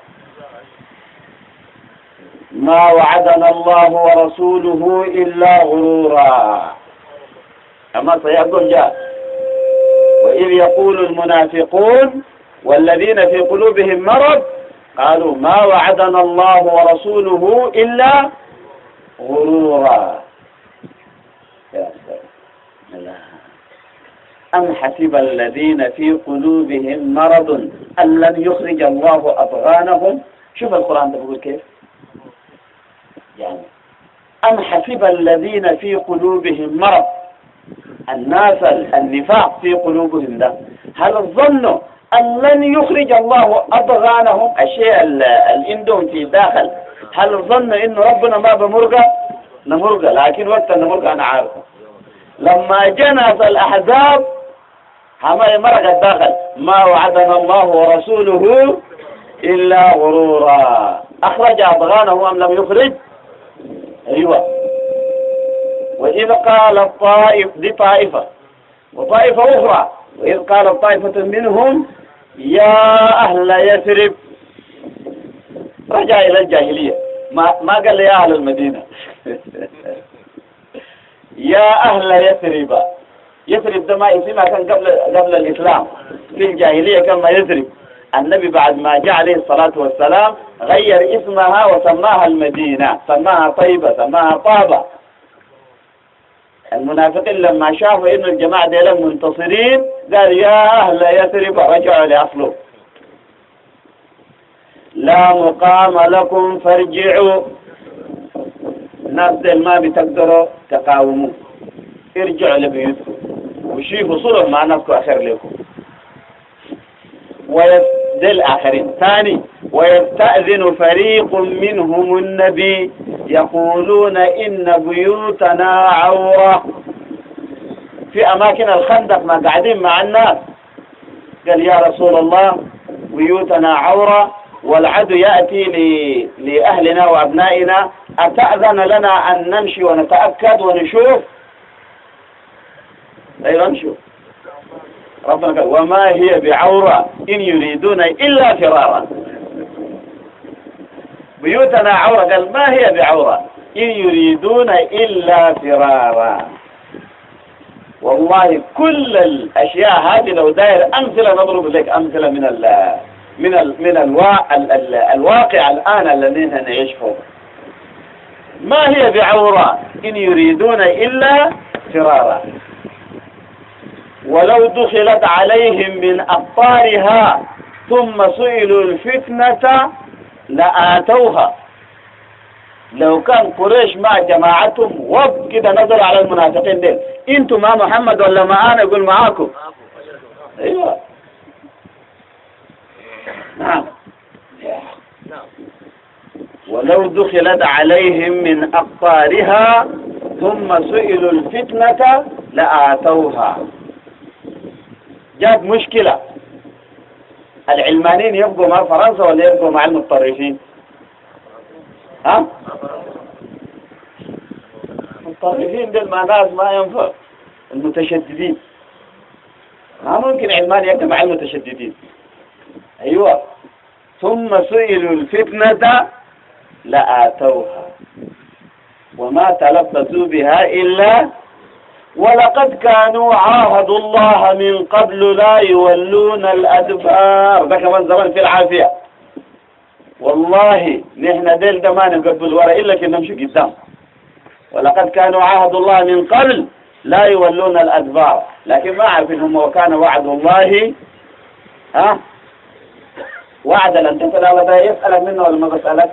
ما وعدنا الله ورسوله إلا غرورا. أما سيقول جاء وإذ يقول المنافقون والذين في قلوبهم مرض قالوا ما وعدنا الله ورسوله إلا غرورا. يا سلام. أم حسب الذين في قلوبهم مرض أن لن يخرج الله أضغانهم. شوف القرآن ده بيقول كيف يعني. أم حسب الذين في قلوبهم مرض، الناس النفاق في قلوبهم ده، هل ظنوا أن لن يخرج الله أضغانهم، الشيء اللي عندهم في داخل، هل ظنوا إنه ربنا ما بمرقى؟ نمرقى، لكن وقت النمرقى أنا عارفه. لما جنت الأحزاب هما مرق الداخل ما وعدنا الله ورسوله إلا غرورا. أخرج أضغانهم أم لم يخرج؟ أيوة. وإذ قال الطائف، دي طائفة وطائفة أخرى، وإذ قال طائفة منهم يا أهل يثرب. رجع إلى الجاهلية، ما, ما قال يا أهل المدينة. يا أهل يثرب. يثرب ده ما اسمها كان قبل قبل الإسلام، في الجاهلية كان ما يثرب. النبي بعد ما جاء عليه الصلاة والسلام غير اسمها وسماها المدينة، سماها طيبة، سماها طابة. المنافقين لما شافوا إنه الجماعة دي لهم منتصرين قال يا أهل يثرب، رجعوا لأصله. لا مقام لكم فارجعوا. الناس دي ما بتقدروا تقاوموا، ارجعوا لبيوتكم وشيفوا صلح مع نفسكم آخر لكم. ويبدل الآخرين. ثاني ويستأذن فريق منهم النبي يقولون إن بيوتنا عورة. في أماكن الخندق ما قاعدين مع الناس قال يا رسول الله بيوتنا عورة والعدو يأتي لأهلنا وأبنائنا، أتأذن لنا أن نمشي ونتأكد ونشوف؟ أيضا نشوف. ربنا قال وما هي بعورة إن يريدون إلا فرارا. بيوتنا عورة، قال ما هي بعورة إن يريدون إلا فرارا. والله كل الأشياء هذه لو داير أمثلة نضرب لك أمثلة من ال من ال من الوا ال ال الواقع الآن الذين نعيش فيه. ما هي بعورة إن يريدون إلا فرارا. ولو دخلت عليهم من أقطارها ثم سئلوا الفتنة لآتوها. لو كان قريش مع جماعتهم وب كده نظر على المنافقين دول، انتم مع محمد ولا معانا؟ يقول معاكم. ايوه نعم. ولو دخلت عليهم من أقطارها ثم سئلوا الفتنة لآتوها. جات مشكلة، العلمانيين يبقوا مع فرنسا ولا يبقوا مع المتطرفين؟ ها؟ المتطرفين دول مع ناس ما ينفع، المتشددين. ما ممكن علمان يبقى مع المتشددين. أيوة. ثم سئلوا الفتنة لآتوها وما تلبثوا بها إلا ولقد كانوا عاهدوا الله من قبل لا يولون الأدبار. ده كمان زمان في العافية. والله نحن ديل ده ما نقبل ورا إلا كنا نمشي قدام. ولقد كانوا عاهدوا الله من قبل لا يولون الأدبار، لكن ما عارفين هم وكان وعد الله ها وعدا لن تسأل الله يسألك منه ولا ما بسألك؟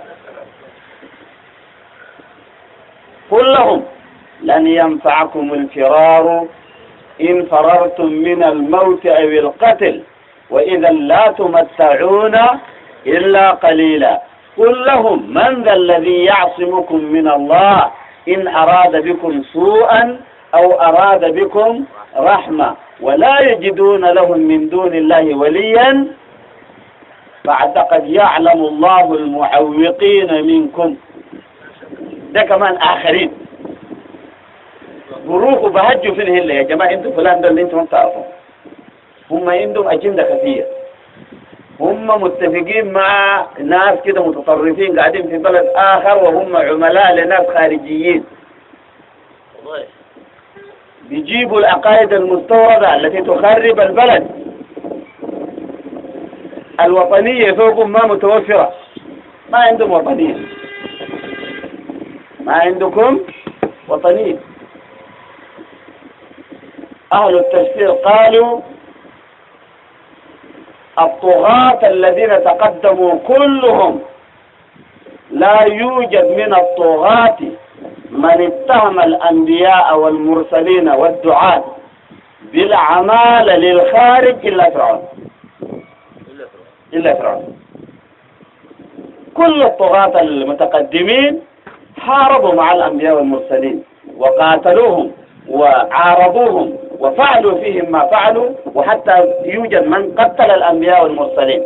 قل لهم لن ينفعكم الفرار إن فررتم من الموت أو القتل وإذا لا تمتعون إلا قليلا. قل لهم من ذا الذي يعصمكم من الله إن أراد بكم سوءا أو أراد بكم رحمة ولا يجدون لهم من دون الله وليا بعد قد يعلم الله المعوقين منكم. ده كمان آخرين بروحوا بهجوا فيه اللي يا جماعة انتوا فلان ده اللي انتوا ما تعرفوا. هم عندهم أجندة خفية، هم متفقين مع ناس كده متطرفين قاعدين في بلد آخر وهم عملاء لناس خارجيين. بيجيبوا العقائد المستوردة التي تخرب البلد. الوطنية فوقهم ما متوفرة، ما عندهم وطنية، ما عندكم وطنية. أهل التفسير قالوا الطغاة الذين تقدموا كلهم لا يوجد من الطغاة من اتهم الأنبياء والمرسلين والدعاة بالعمالة للخارج إلا فرعون. إلا فرعون. كل الطغاة المتقدمين حاربوا مع الأنبياء والمرسلين وقاتلوهم وعارضوهم وفعلوا فيهم ما فعلوا، وحتى يوجد من قتل الأنبياء والمرسلين،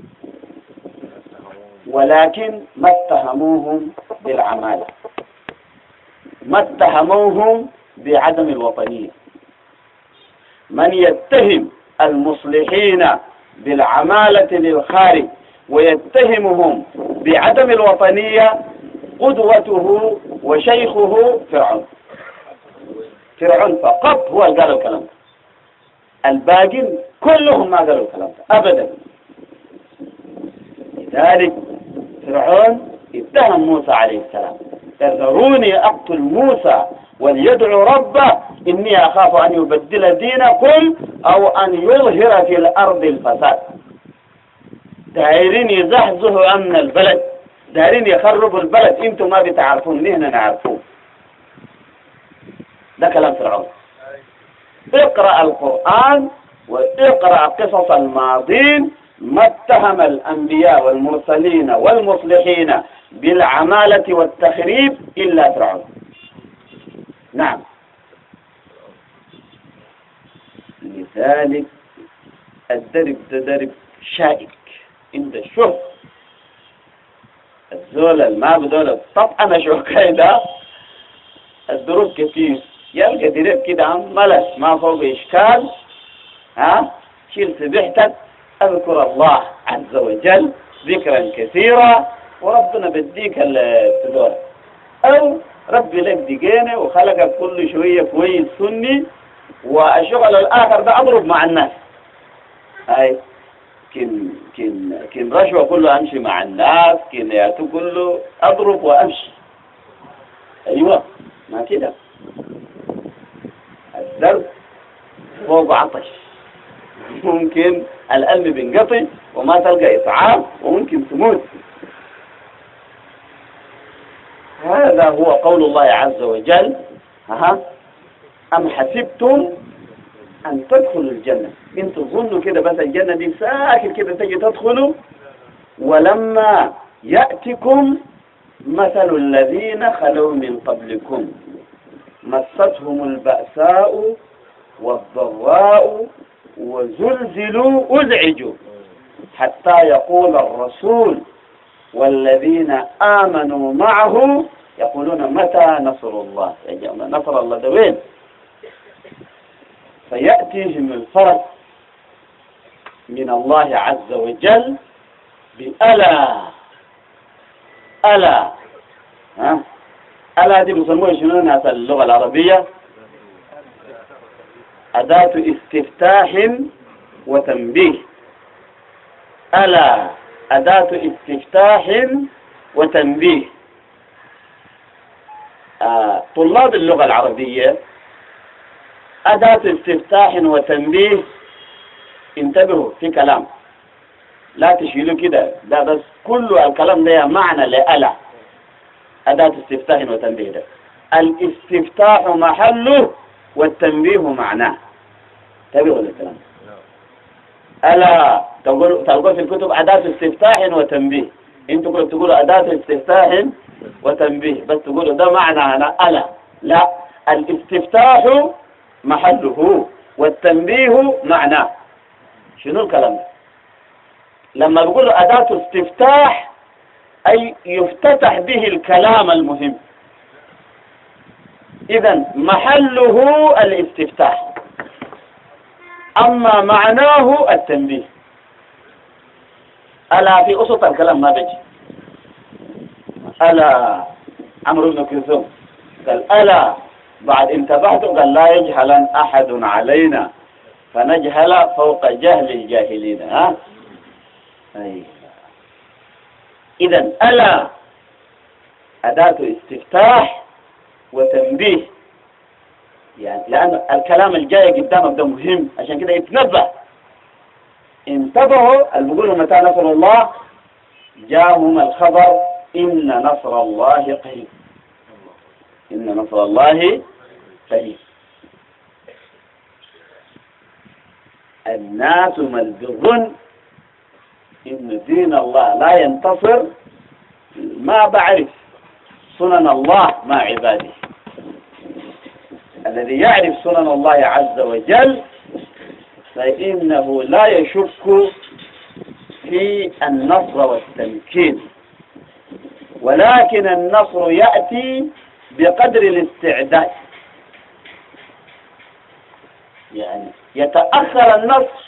ولكن ما اتهموهم بالعمالة، ما اتهموهم بعدم الوطنية. من يتهم المصلحين بالعمالة للخارج ويتهمهم بعدم الوطنية قدوته وشيخه فرعون. فرعون فقط هو اللي قال الكلام ده، الباقين كلهم ما قالوا الكلام ده أبدا. لذلك فرعون اتهم موسى عليه السلام، ذروني أقتل موسى وليدعو ربه إني أخاف أن يبدل دينكم أو أن يظهر في الأرض الفساد. دايرين يزحزحوا أمن البلد، دايرين يخربوا البلد، انتم ما بتعرفون، نحن نعرفون. ده كلام فرعون. اقرأ القرآن واقرأ قصص الماضين، ما اتهم الأنبياء والمرسلين والمصلحين بالعمالة والتخريب إلا فرعون. نعم. لذلك الدرب ده درب شائك عند شوف الزول ما بدول طبعا شوكاي ده الدروب كتير يلقى درب كده عملت ما فوق إشكال ها شيل سبحتك اذكر الله عز وجل ذكرا كثيرا وربنا بديك التدور او ربي لك دقينة وخلقك كل شوية كويس سني والشغل الاخر ده اضرب مع الناس هاي كن كن كن رشوة كله امشي مع الناس كن ياتو كله اضرب وامشي ايوه ما كده الدرب فوق عطش ممكن القلب بينقطع وما تلقى إسعاف وممكن تموت. هذا هو قول الله عز وجل ها أم حسبتم أن تدخلوا الجنة انتوا تظنوا كده بس الجنة دي ساكت كده تجي تدخلوا ولما يأتكم مثل الذين خلوا من قبلكم مستهم البأساء والضراء وزلزلوا أزعجوا حتى يقول الرسول والذين آمنوا معه يقولون متى نصر الله يا جماعة نصر الله ده وين فيأتيهم الفرج من الله عز وجل بألا ألا ها ألا دي بيسموها شنو ناس اللغة العربية أداة استفتاح وتنبيه ألا أداة استفتاح وتنبيه آه طلاب اللغة العربية أداة استفتاح وتنبيه انتبهوا في كلام لا تشيلوا كده ده بس كل الكلام ده معنى لألا أداة استفتاح وتنبيه ده الاستفتاح محله والتنبيه معناه انتبهوا للكلام ألا تقول تقول في الكتب أداة استفتاح وتنبيه انتوا تقولوا أداة استفتاح وتنبيه بس تقولوا ده معنى أنا ألا لا الاستفتاح محله والتنبيه معناه شنو الكلام ده لما بيقولوا أداة استفتاح أي يفتتح به الكلام المهم إذن محله الاستفتاح أما معناه التنبيه ألا في أسط الكلام ما بيجي ألا عمرو بن كلثوم قال ألا بعد انتبهت قال لا يجهلن أحد علينا فنجهل فوق جهل الجاهلين ها أي إذن ألا أداة استفتاح وتنبيه يعني لأن الكلام الجاي قدامك ده مهم عشان كده يتنبه انتبهوا المقولوا متى نصر الله جاءهم الخبر إن نصر الله قريب إن نصر الله قريب الناس ملبظون إن دين الله لا ينتصر ما بعرف سنن الله مع عباده الذي يعرف سنن الله عز وجل فإنه لا يشك في النصر والتمكين ولكن النصر يأتي بقدر الاستعداد يعني يتأخر النصر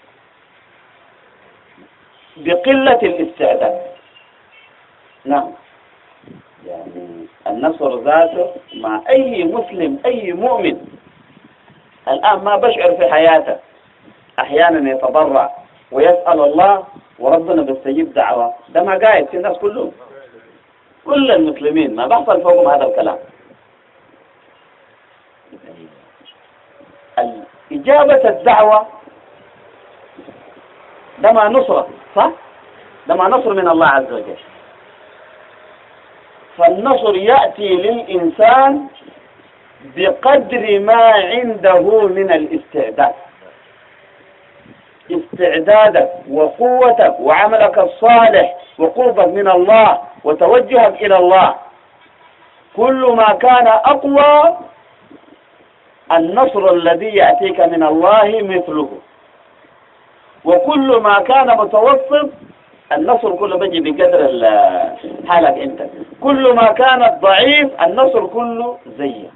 بقلة الاستعداد نعم يعني النصر ذاته مع أي مسلم أي مؤمن الآن ما بشعر في حياته أحيانا يتضرع ويسأل الله وربنا بيستجيب دعوة ده ما قاعد في الناس كلهم كل المسلمين ما بحصل فوقهم هذا الكلام إجابة الدعوة ده ما نصرة صح؟ ده ما نصر من الله عز وجل فالنصر يأتي للإنسان بقدر ما عنده من الاستعداد استعدادك وقوتك وعملك الصالح وقربك من الله وتوجهك إلى الله كل ما كان أقوى النصر الذي يأتيك من الله مثله وكل ما كان متوسط النصر كله بيجي بقدر حالك انت. كل ما كانت ضعيف النصر كله زيك.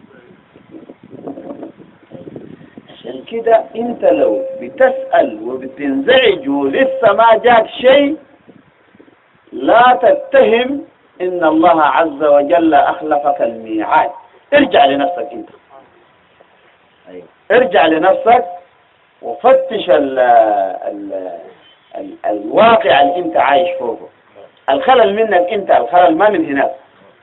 عشان كده انت لو بتسأل وبتنزعج ولسه ما جاك شيء لا تتهم ان الله عز وجل اخلفك الميعاد. ارجع لنفسك انت. أيوة. ارجع لنفسك وفتش ال ال ال الواقع اللي انت عايش فوقه. الخلل منك انت، الخلل ما من هناك.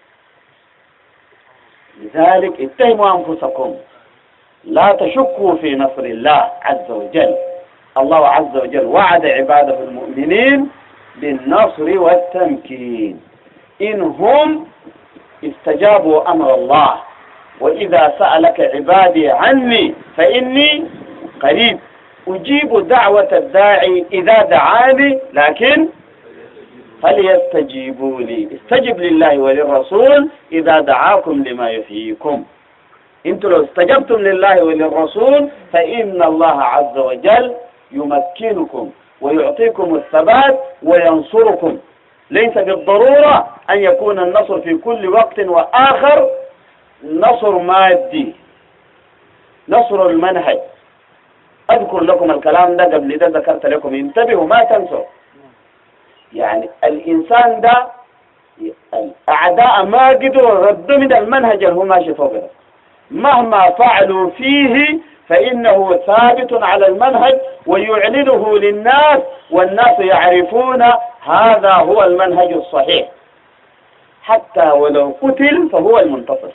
لذلك اتهموا انفسكم، لا تشكوا في نصر الله عز وجل. الله عز وجل وعد عباده المؤمنين بالنصر والتمكين إن هم استجابوا أمر الله. وإذا سألك عبادي عني فإني قريب أجيب دعوة الداعي إذا دعاني لكن فليستجيبوا لي. استجب لله وللرسول إذا دعاكم لما يحييكم. انتم لو استجبتم لله وللرسول فإن الله عز وجل يمكنكم ويعطيكم الثبات وينصركم. ليس بالضرورة أن يكون النصر في كل وقت وآخر نصر مادي، نصر المنهج. أذكر لكم الكلام ده قبل ده ذكرت لكم، انتبهوا ما تنسوا. يعني الإنسان ده الأعداء ما قدروا ردوا من المنهج اللي هو ماشي فوقه، مهما فعلوا فيه فإنه ثابت على المنهج ويعلنه للناس والناس يعرفون هذا هو المنهج الصحيح. حتى ولو قتل فهو المنتصر.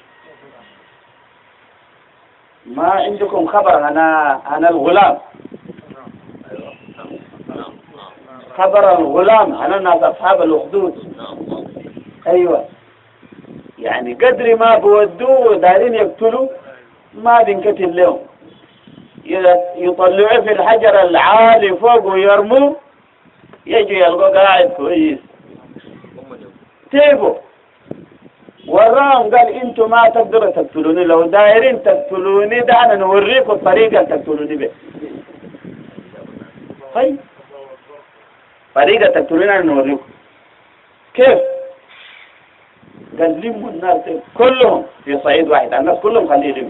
ما عندكم خبر أنا أنا الغلام، خبر الغلام أنا الناس أصحاب الأخدود. أيوة، يعني قدر ما بودوه دارين يقتلوا ما بينقتل لهم، يطلعوه في الحجر العالي فوق ويرموه يجي يلقوا قاعد كويس. تيبوا وراهم قال انتوا ما تقدروا تقتلوني، لو دايرين تقتلوني ده انا نوريكم الطريقه اللي تقتلوني بها. طيب طريقه تقتلوني انا نوريكم كيف. قال لموا الناس كلهم في صعيد واحد، الناس كلهم خليه يلموا،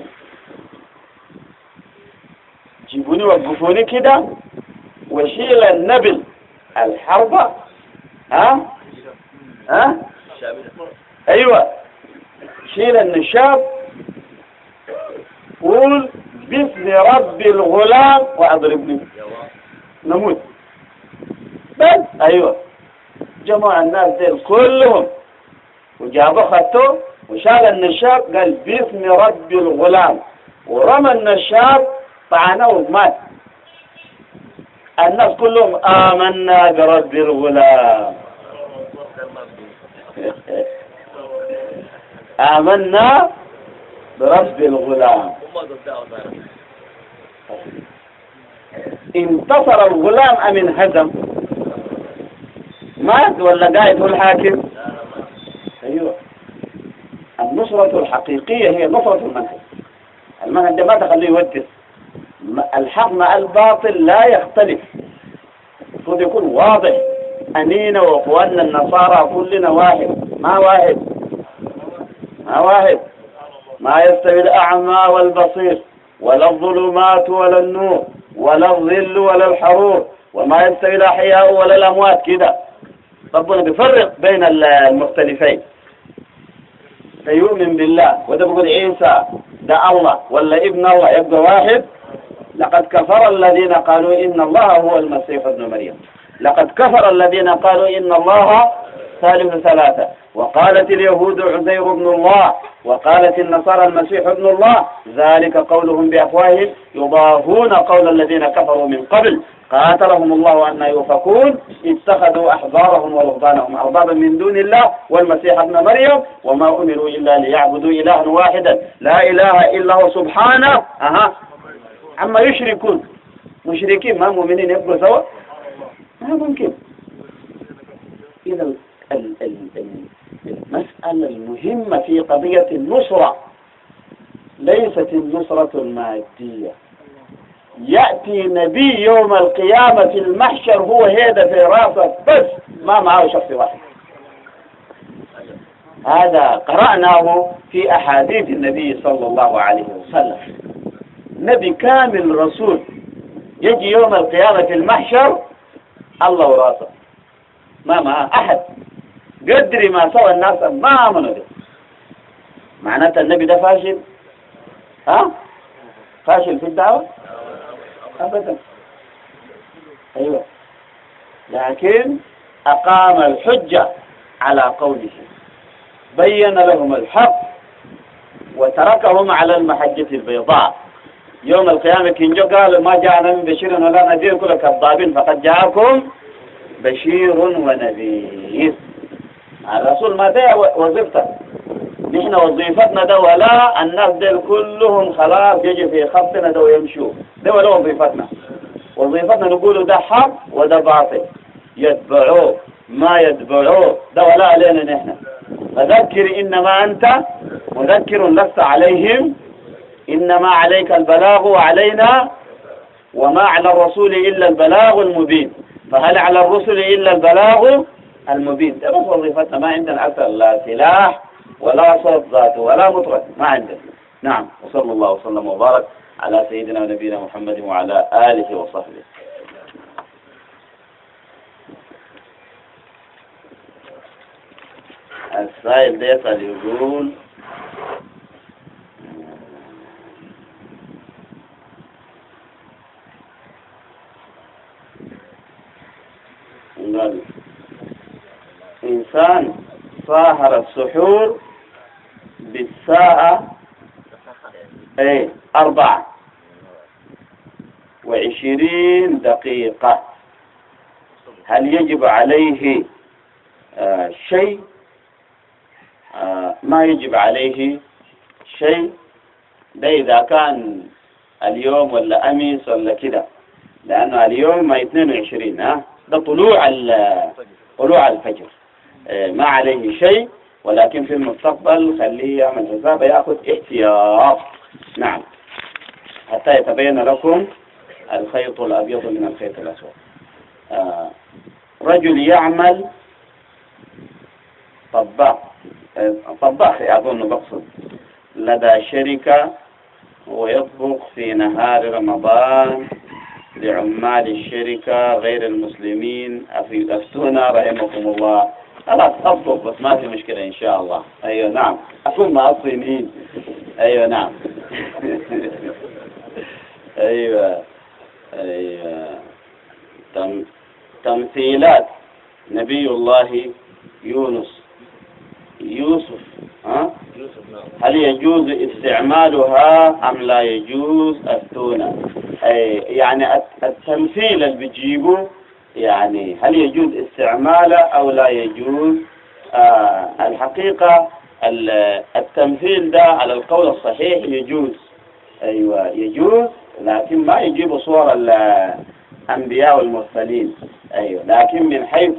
جيبوني وقفوني كده وشيل النبل الحربة. ها ها ايوه، شيل النشاب، قول باسم رب الغلام واضربني نموت بس. ايوه، جمع الناس دول كلهم وجابوا خطوه وشال النشاب، قال باسم رب الغلام، ورمى النشاب طعنه ومات. الناس كلهم آمنا برب الغلام. آمنا برب الغلام. انتصر الغلام أم انهزم؟ مات ولا قاعد هو الحاكم؟ أيوة، النصرة الحقيقية هي نصرة المنهج. المنهج ده ما تخليه يودس، الحق مع الباطل لا يختلف، المفروض يكون واضح. أنينا وأخواننا النصارى كلنا واحد، ما واحد ما واحد ما يستوي الأعمى والبصير ولا الظلمات ولا النور ولا الظل ولا الحرور وما يستوي الأحياء ولا الأموات. كده ربنا بيفرق بين المختلفين. فيؤمن بالله وده بيقول عيسى ده الله ولا ابن الله يبقى واحد. لقد كفر الذين قالوا إن الله هو المسيح ابن مريم، لقد كفر الذين قالوا إن الله ثالث ثلاثة، وقالت اليهود عزير ابن الله، وقالت النصارى المسيح ابن الله، ذلك قولهم بأفواههم يضاهون قول الذين كفروا من قبل قاتلهم الله أن يؤفكون اتخذوا أحبارهم ورهبانهم أربابا من دون الله والمسيح ابن مريم وما أمروا إلا ليعبدوا إلها واحدا لا إله إلا هو سبحانه أها عما يشركون. مشركين ما مؤمنين يبقوا سوا؟ ما ممكن. إذا المسألة المهمة في قضية النصرة ليست النصرة المادية، يأتي نبي يوم القيامة في المحشر هو هذا في راسه بس ما معه شخص واحد. هذا قرأناه في أحاديث النبي صلى الله عليه وسلم. نبي كامل رسول يجي يوم القيامة في المحشر الله وراسه ما معه أحد، قدر ما سوى الناس ما آمنوا به. معناته النبي ده فاشل؟ ها؟ فاشل في الدعوة؟ أبدا. أيوة، لكن أقام الحجة على قوله، بين لهم الحق وتركهم على المحجة البيضاء. يوم القيامة كنجو قال ما جاءنا من بشير ولا نذير كل كذابين فقد جاءكم بشير ونذير. الرسول ما ده وظيفته، نحن وظيفتنا ده ولا الناس دول كلهم خلاص يجي في خطنا ده ويمشوا، ده ولا وظيفتنا. وظيفتنا نقول ده حق وده باطل، يتبعوه ما يتبعوه ده ولا علينا نحن. فذكر إنما أنت مذكر لست عليهم إنما عليك البلاغ وعلينا وما على الرسول إلا البلاغ المبين. فهل على الرسل إلا البلاغ المبين؟ ده بس وظيفتنا، ما عندنا أكثر لا سلاح ولا صوت ذاته ولا مطرد، ما عندنا. نعم، وصلى الله وسلم وبارك على سيدنا ونبينا محمد وعلى آله وصحبه. السائل ده يسأل يقول قال إنسان ساهر السحور بالساعة ايه أربعة وعشرين دقيقة، هل يجب عليه آه شيء؟ آه ما يجب عليه شيء، ده إذا كان اليوم ولا أمس ولا كده، لأنه اليوم ما اثنين وعشرين ها ده طلوع طلوع الفجر، آه ما عليه شيء، ولكن في المستقبل خليه يعمل حسابه يأخذ احتياط. نعم، حتى يتبين لكم الخيط الأبيض من الخيط الأسود. آه رجل يعمل طباخ، طباخ أظن بقصد، لدى شركة ويطبخ في نهار رمضان لعمال الشركة غير المسلمين، أفتونا رحمكم الله. خلاص أطبخ بس ما في مشكلة إن شاء الله. أيوة نعم، أكون مع الصينيين. أيوة نعم. أيوة أيوة تم تمثيلات نبي الله يونس يوسف ها هل يجوز استعمالها أم لا يجوز؟ أفتونا. أي يعني التمثيل اللي بتجيبه يعني هل يجوز استعماله أو لا يجوز؟ آه الحقيقة التمثيل ده على القول الصحيح يجوز. أيوة يجوز، لكن ما يجيب صور الأنبياء والمرسلين. أيوة، لكن من حيث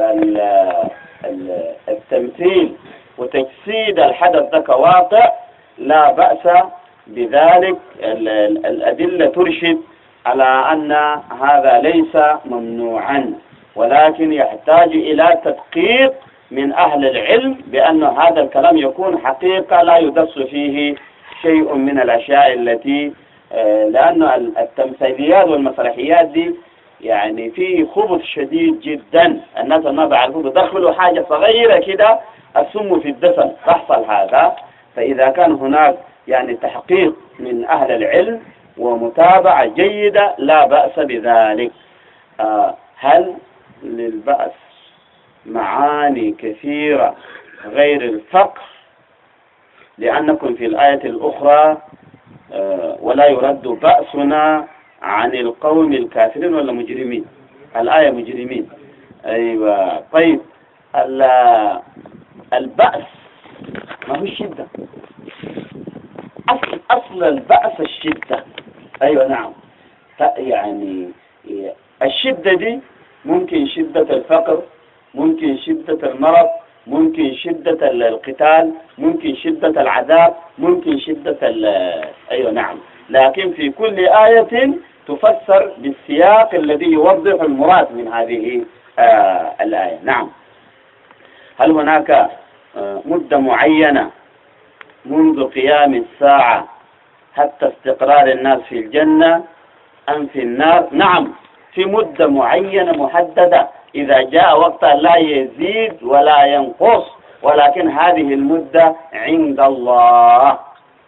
التمثيل وتجسيد الحدث ده كواقع لا بأس بذلك. الأدلة ترشد على أن هذا ليس ممنوعا، ولكن يحتاج إلى تدقيق من أهل العلم بأن هذا الكلام يكون حقيقة لا يدس فيه شيء من الأشياء التي، لأن التمثيليات والمسرحيات دي يعني فيه خبث شديد جدا. الناس ما بعرفوا بدخلوا حاجة صغيرة كده السم في الدسم تحصل هذا. فإذا كان هناك يعني تحقيق من أهل العلم ومتابعة جيدة لا بأس بذلك. آه هل للبأس معاني كثيرة غير الفقر؟ لأنكم في الآية الأخرى آه ولا يرد بأسنا عن القوم الكافرين ولا مجرمين، الآية مجرمين. أيوة طيب، البأس ما هو الشدة، أصل, أصل البأس الشدة. أيوة نعم، يعني الشدة دي ممكن شدة الفقر، ممكن شدة المرض، ممكن شدة القتال، ممكن شدة العذاب، ممكن شدة أيوة نعم، لكن في كل آية تفسر بالسياق الذي يوضح المراد من هذه آه الآية. نعم. هل هناك آه مدة معينة منذ قيام الساعة حتى استقرار الناس في الجنة أم في النار؟ نعم، في مدة معينة محددة، إذا جاء وقتها لا يزيد ولا ينقص، ولكن هذه المدة عند الله.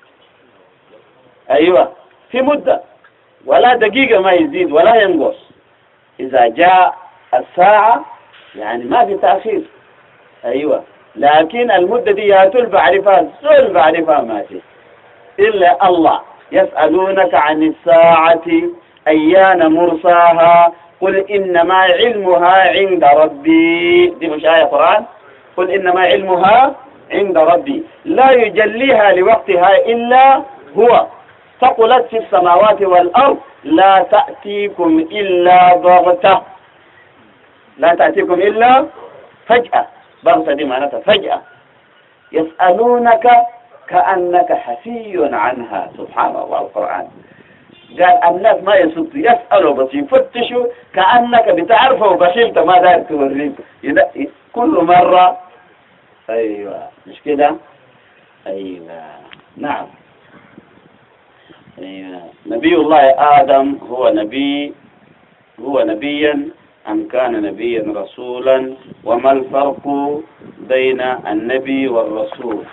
أيوة، في مدة، ولا دقيقة ما يزيد ولا ينقص. إذا جاء الساعة يعني ما في تأخير. أيوة، لكن المدة دي يا تل بعرفها زول بعرفها ما في إلا الله. يسألونك عن الساعة أيان مرساها قل إنما علمها عند ربي. دي مش آية قرآن؟ قل إنما علمها عند ربي لا يجليها لوقتها إلا هو ثقلت في السماوات والأرض لا تأتيكم إلا بغتة. لا تأتيكم إلا فجأة. بغتة دي معناتها فجأة. يسألونك كأنك حفي عنها. سبحان الله القرآن. قال الناس ما يصدوا يسألوا بس يفتشوا كأنك بتعرفه وبخيلت ما داير توريك كل مرة. أيوة مش كده؟ أيوة نعم. أيوة. نبي الله آدم هو نبي هو نبيا أم كان نبيا رسولا؟ وما الفرق بين النبي والرسول؟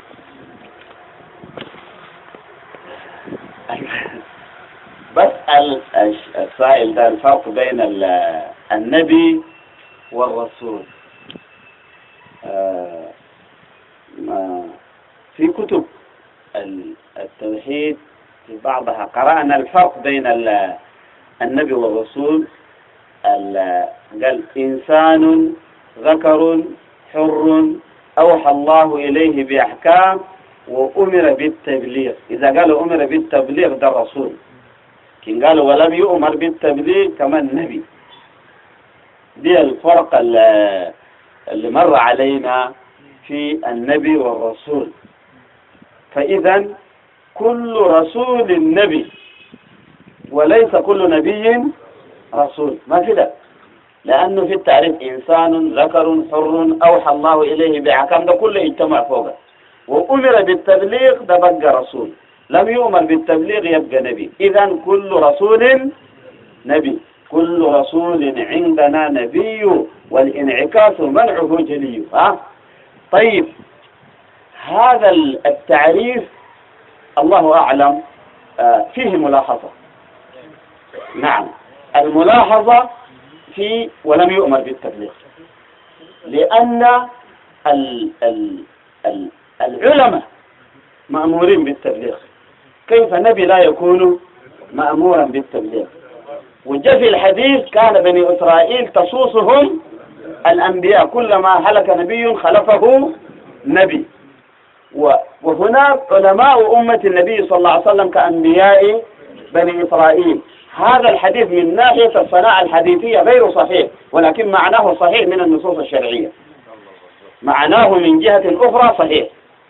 بس السائل ده الفرق بين النبي والرسول. آه في كتب التوحيد في بعضها قرأنا الفرق بين النبي والرسول. قال إنسان ذكر حر أوحى الله إليه بأحكام وأمر بالتبليغ. إذا قالوا أمر بالتبليغ ده الرسول، كن قالوا ولم يؤمر بالتبليغ كمان النبي. دي الفرق اللي مر علينا في النبي والرسول. فإذا كل رسول نبي وليس كل نبي رسول، ما كده، لأنه في التعريف إنسان ذكر حر أوحى الله إليه بأحكام ده كله يجتمع فوقه. وأمر بالتبليغ ده بقى رسول، لم يؤمر بالتبليغ يبقى نبي. إذا كل رسول نبي، كل رسول عندنا نبي والانعكاس منعه جلي. ها طيب، هذا التعريف الله أعلم فيه ملاحظة. نعم، الملاحظة في ولم يؤمر بالتبليغ، لأن ال ال ال العلماء مأمورين بالتبليغ. كيف نبي لا يكون مأمورا بالتبليغ؟ وجاء في الحديث كان بني إسرائيل تصوصهم الأنبياء، كلما هلك نبي خلفه نبي. وهناك علماء أمة النبي صلى الله عليه وسلم كأنبياء بني إسرائيل. هذا الحديث من ناحية الصناعة الحديثية غير صحيح، ولكن معناه صحيح من النصوص الشرعية. معناه من جهة أخرى صحيح.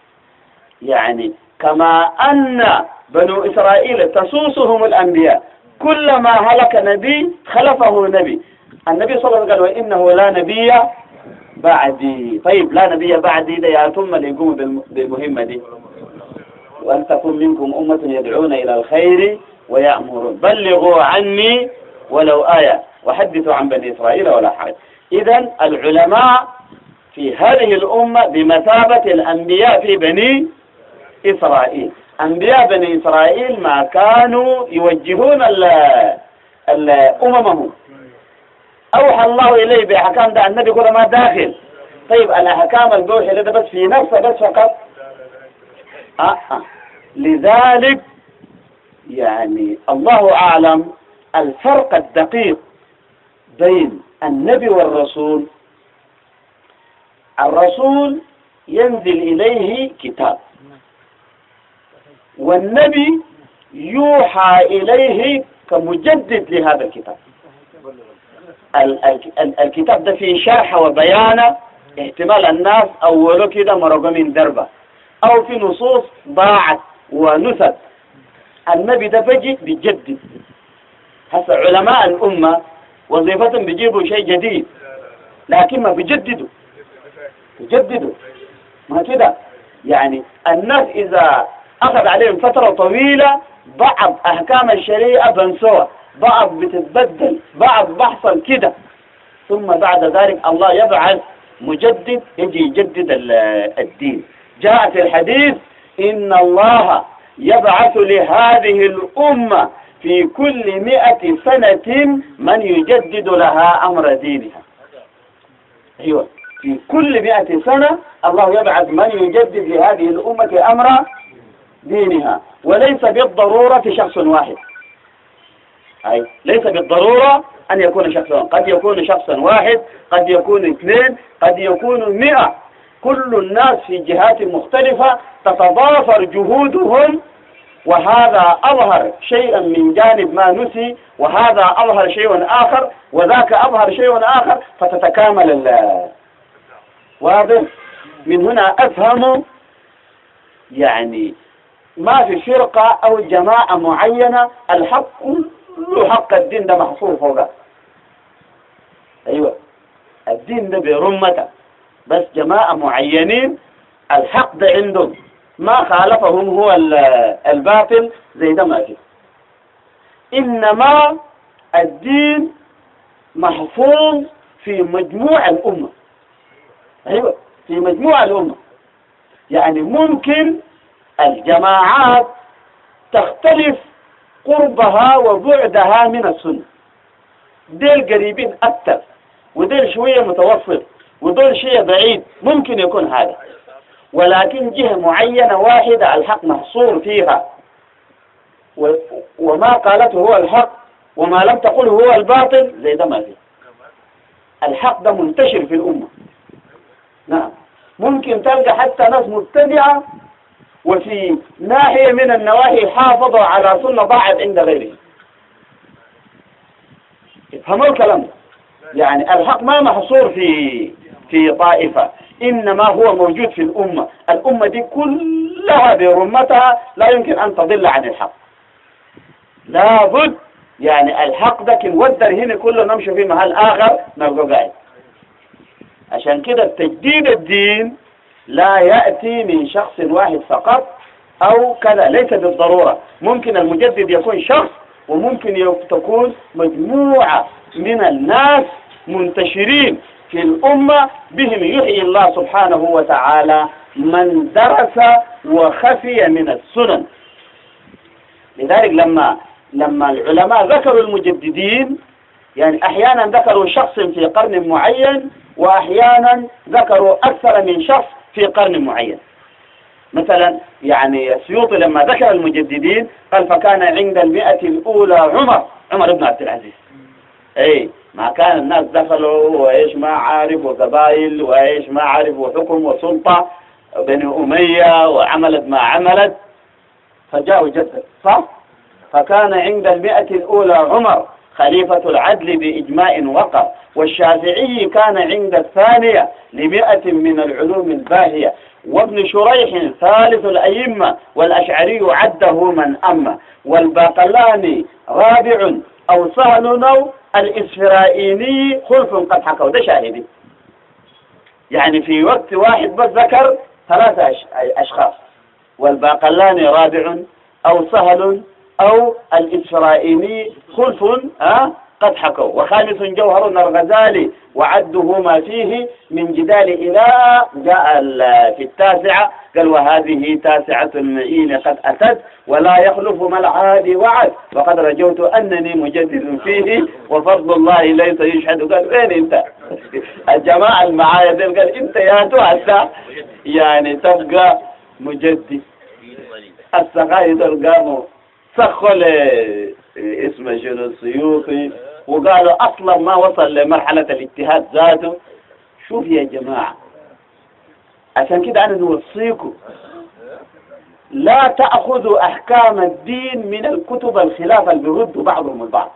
يعني كما أن بنو إسرائيل تصوصهم الأنبياء، كلما هلك نبي خلفه نبي. النبي صلى الله عليه وسلم قال وإنه لا نبي بعدي. طيب لا نبي بعدي ده يا ثم اللي يقوم بالمهمة دي. وأن تكون منكم أمة يدعون إلى الخير ويأمرون بلغوا عني ولو آية وحدثوا عن بني إسرائيل ولا حرج. إذن العلماء في هذه الأمة بمثابة الأنبياء في بني إسرائيل. أنبياء بني إسرائيل ما كانوا يوجهون أممهم، أوحى الله إليه بأحكام ده النبي كل ما داخل. طيب الأحكام الجوحي ده بس في نفسه بس فقط. آه آه. لذلك يعني الله أعلم الفرق الدقيق بين النبي والرسول. الرسول ينزل إليه كتاب، والنبي يوحى إليه كمجدد لهذا الكتاب. الكتاب ده فيه شرح وبيان، احتمال الناس أولو كده مرقوا من دربة أو في نصوص ضاعت ونست. النبي ده بيجي بيجدد، هسه علماء الأمة وظيفتهم بيجيبوا شيء جديد، لكن ما بيجددوا بيجددوا ما كده. يعني الناس إذا أخذ عليهم فترة طويلة بعض أحكام الشريعة بنسوها، بعض بتتبدل، بعض بحصل كده، ثم بعد ذلك الله يبعث مجدد يجي يجدد الدين. جاء في الحديث إن الله يبعث لهذه الأمة في كل مئة سنة من يجدد لها أمر دينها. أيوة، في كل مئة سنة الله يبعث من يجدد لهذه الأمة أمر دينها، وليس بالضرورة شخص واحد. أي ليس بالضرورة أن يكون شخصا، قد يكون شخصا واحد، قد يكون اثنين، قد يكون مئة. كل الناس في جهات مختلفة تتضافر جهودهم، وهذا أظهر شيئا من جانب ما نسي، وهذا أظهر شيء آخر، وذاك أظهر شيء آخر، فتتكامل الله. واضح؟ من هنا أفهم يعني ما في فرقة أو جماعة معينة الحق كله حق الدين ده محصور فوقه. أيوة، الدين ده برمته، بس جماعة معينين الحق ده عندهم، ما خالفهم هو الباطل زي ده ما فيه. إنما الدين محفوظ في مجموع الأمة. أيوة، في مجموع الأمة. يعني ممكن الجماعات تختلف قربها وبعدها من السنة، ديل قريبين أكثر وديل شوية متوسط ودول شيء بعيد، ممكن يكون هذا، ولكن جهة معينة واحدة الحق محصور فيها، وما قالته هو الحق وما لم تقله هو الباطل زي ده ما فيه. الحق ده منتشر في الأمة. نعم، ممكن تلقى حتى ناس مبتدعة وفي ناحية من النواحي حافظوا على سنة ضاعت عند غيره. افهموا الكلام ده. يعني الحق ما محصور في في طائفة، إنما هو موجود في الأمة. الأمة دي كلها برمتها لا يمكن أن تضل عن الحق، لابد. يعني الحق ده كن ودر هنا كله نمشي في محل آخر نلقى قاعد. عشان كده تجديد الدين لا يأتي من شخص واحد فقط أو كذا، ليس بالضرورة. ممكن المجدد يكون شخص، وممكن تكون مجموعة من الناس منتشرين في الأمة بهم يحيي الله سبحانه وتعالى من درس وخفي من السنن. لذلك لما لما العلماء ذكروا المجددين، يعني أحيانا ذكروا شخص في قرن معين، وأحيانا ذكروا أكثر من شخص في قرن معين. مثلا يعني السيوطي لما ذكر المجددين قال فكان عند المئة الأولى عمر عمر بن عبد العزيز. أي ما كان الناس دخلوا وإيش ما عارف وقبائل وإيش ما عارف وحكم وسلطة بني أمية وعملت ما عملت، فجاءوا جدد صح. فكان عند المئة الأولى عمر خليفة العدل بإجماع وقع، والشافعي كان عند الثانية لمئة من العلوم الباهية، وابن شريح ثالث الأئمة، والأشعري عده من أما، والباقلاني رابع أو سهل أو الإسفرائيني خلف قد حكوا. ده شاهدي، يعني في وقت واحد بس ذكر ثلاثة أشخاص، والباقلاني رابع أو سهل أو الإسرائيلي خلف أه قد حكوا، وخامس جوهر الغزالي وعده ما فيه من جدال إلى جاء في التاسعة قال وهذه تاسعة المعين قد أتت ولا يخلف ما العادي وعد، وقد رجوت أنني مجدد فيه وفضل الله ليس يشهد. قال وين أنت؟ الجماعة المعايا قال أنت يا تؤسى يعني تبقى مجدد. السقايد القاموا سخل اسمه شنو السيوطي وقالوا أصلا ما وصل لمرحلة الاجتهاد ذاته. شوف يا جماعة، عشان كده أنا نوصيكم لا تأخذوا أحكام الدين من الكتب الخلافة اللي بيردوا بعضهم البعض.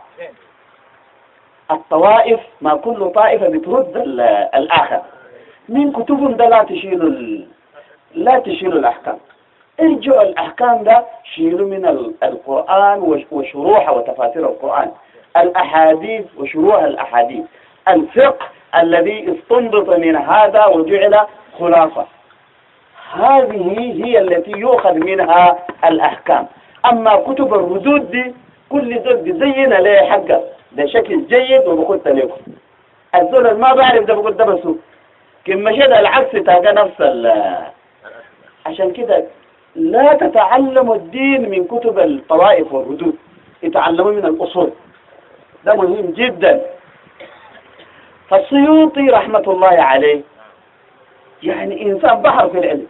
الطوائف ما كل طائفة بترد الآخر، من كتبهم ده لا تشيلوا ال... لا تشيلوا الأحكام. ارجعوا الأحكام ده شيلوا من القرآن وشروحه وتفاسير القرآن. الأحاديث وشروح الأحاديث، الفقه الذي استنبط من هذا وجعل خلاصة، هذه هي التي يؤخذ منها الأحكام. أما كتب الردود دي كل زول بيزين عليه حقه، ده شكل جيد وبقول لكم الزول ما بعرف ده بقول ده بسوء كما شد العكس تلقى نفس ال عشان كده لا تتعلموا الدين من كتب الطوائف والردود، يتعلموا من الأصول، ده مهم جدا. فالسيوطي رحمة الله عليه يعني إنسان بحر في العلم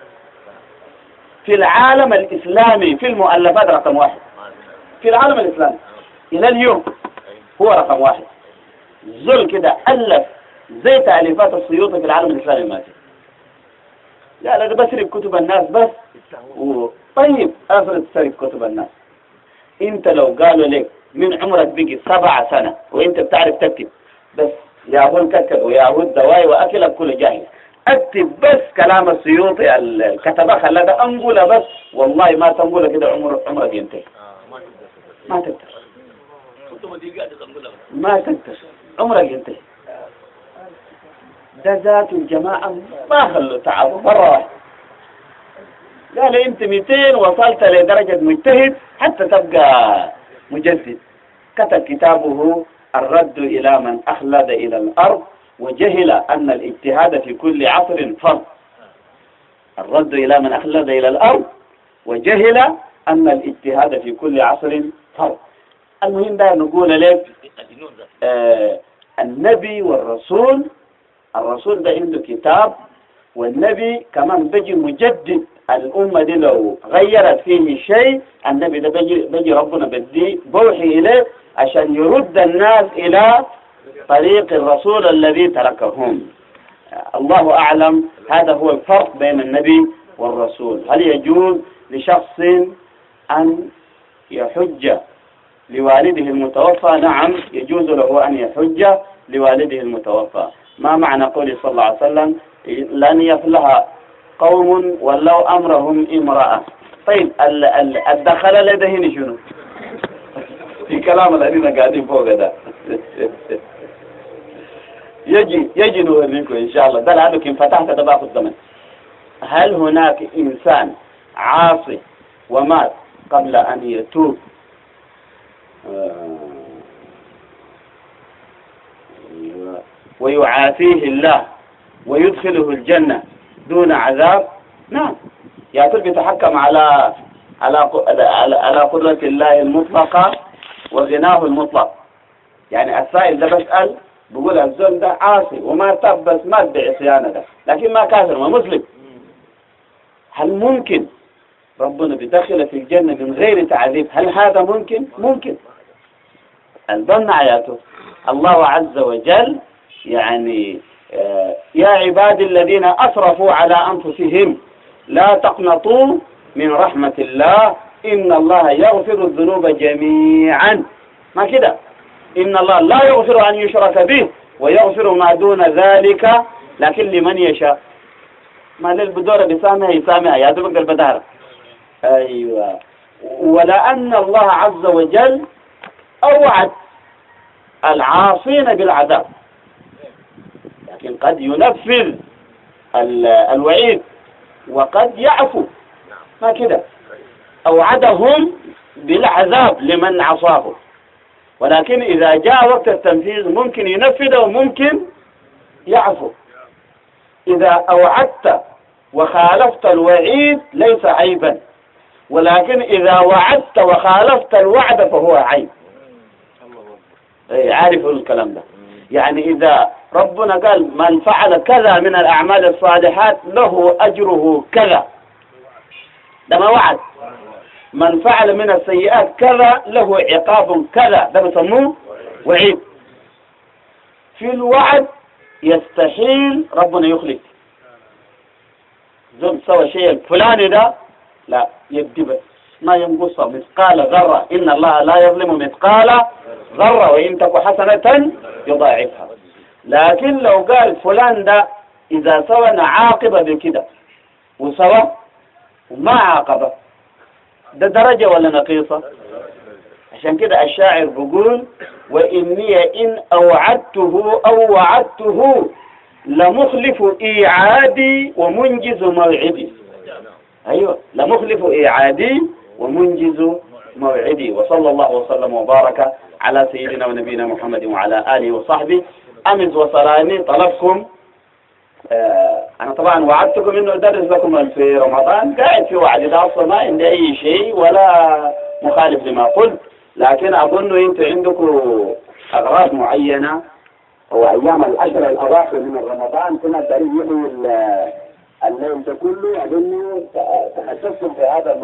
في العالم الإسلامي، في المؤلفات رقم واحد في العالم الإسلامي إلى اليوم، هو رقم واحد. زول كده ألف زي تأليفات السيوطي في العالم الإسلامي ما في. لا لا بسرق كتب الناس بس و... طيب أفرض سرق كتب الناس، انت لو قالوا لك من عمرك بقي سبع سنة وانت بتعرف تكتب بس، يا هو الكتب ويا هو الدواي وأكلك كله جاهز، اكتب بس كلام السيوطي الكتبة خلاك أنقله بس، والله ما تنقله كده عمر عمرك ينتهي، ما تقدر ما تقدر عمرك ينتهي. ده ذات الجماعة ما خلوا تعبوا مرة واحدة، قال انت مئتين وصلت لدرجة مجتهد حتى تبقى مجدد. كتب كتابه الرد إلى من أخلد إلى الأرض وجهل أن الاجتهاد في كل عصر فرض. الرد إلى من أخلد إلى الأرض وجهل أن الاجتهاد في كل عصر فرض. المهم ده نقول لك آه النبي والرسول، الرسول ده عنده كتاب والنبي كمان بيجي مجدد. الأمة دي لو غيرت فيه شيء النبي ده بيجي, بيجي ربنا بدي بوحي إليه عشان يرد الناس إلى طريق الرسول الذي تركهم. الله أعلم. هذا هو الفرق بين النبي والرسول. هل يجوز لشخص أن يحج لوالده المتوفى؟ نعم يجوز له أن يحج لوالده المتوفى. ما معنى قوله صلى الله عليه وسلم لن يفلح قوم ولو أمرهم امرأة؟ طيب الدخل لدهن شنو في كلام الذين قاعدين فوق ده؟ يجي يجي نوريكم إن شاء الله. ده لأنك إن فتحت ده باخذ زمن. هل هناك إنسان عاصي ومات قبل أن يتوب ويعافيه الله ويدخله الجنة دون عذاب؟ نعم. يا ترى بيتحكم على على على قدرة الله المطلقة وغناه المطلق. يعني السائل ده بسأل بقول الزول ده عاصي وما تاب بس مات بعصيانه ده، لكن ما كافر ما مسلم. هل ممكن ربنا بيدخله في الجنة من غير تعذيب؟ هل هذا ممكن؟ ممكن. الظن عياته. الله عز وجل يعني آه يا عبادي الذين أسرفوا على أنفسهم لا تقنطوا من رحمة الله إن الله يغفر الذنوب جميعا. ما كده؟ إن الله لا يغفر أن يشرك به ويغفر ما دون ذلك لكن لمن يشاء. ما للبدورة بسامها يسامها يا دبق البدار. أيوة. ولأن الله عز وجل أوعد العاصين بالعذاب، لكن قد ينفذ الوعيد وقد يعفو. ما كده؟ أوعدهم بالعذاب لمن عصاه، ولكن إذا جاء وقت التنفيذ ممكن ينفذ وممكن يعفو. إذا أوعدت وخالفت الوعيد ليس عيبا، ولكن إذا وعدت وخالفت الوعد فهو عيب. عارف الكلام ده؟ يعني إذا ربنا قال من فعل كذا من الأعمال الصالحات له أجره كذا، ده ما وعد. من فعل من السيئات كذا له عقاب كذا، ده بيسموه وعيد. في الوعد يستحيل ربنا يخلف. زول سوى شيء الفلاني ده لا يدي بس ما ينقص مثقال ذرة. إن الله لا يظلم مثقال ذرة وإن تك حسنة يضاعفها. لكن لو قال فلان ده إذا سوى عاقبة بكده وسوى وما عاقبة، ده درجة ولا نقيصة؟ عشان كده الشاعر بيقول وإني إن أوعدته أو وعدته لمخلف إيعادي ومنجز موعدي. أيوة، لمخلف إيعادي ومنجز موعدي. وصلى الله وسلم وبارك على سيدنا ونبينا محمد وعلى آله وصحبه. أمس وصلاني طلبكم، آه أنا طبعا وعدتكم إنه أدرس لكم في رمضان، قاعد في وعد ده أصلا ما عندي أي شيء ولا مخالف لما قلت، لكن أظن أنتم عندكم أغراض معينة، وأيام العشر الأواخر من رمضان كنا دارين يحيي الليل ده كله. أظن تحسستم في هذا الموضوع.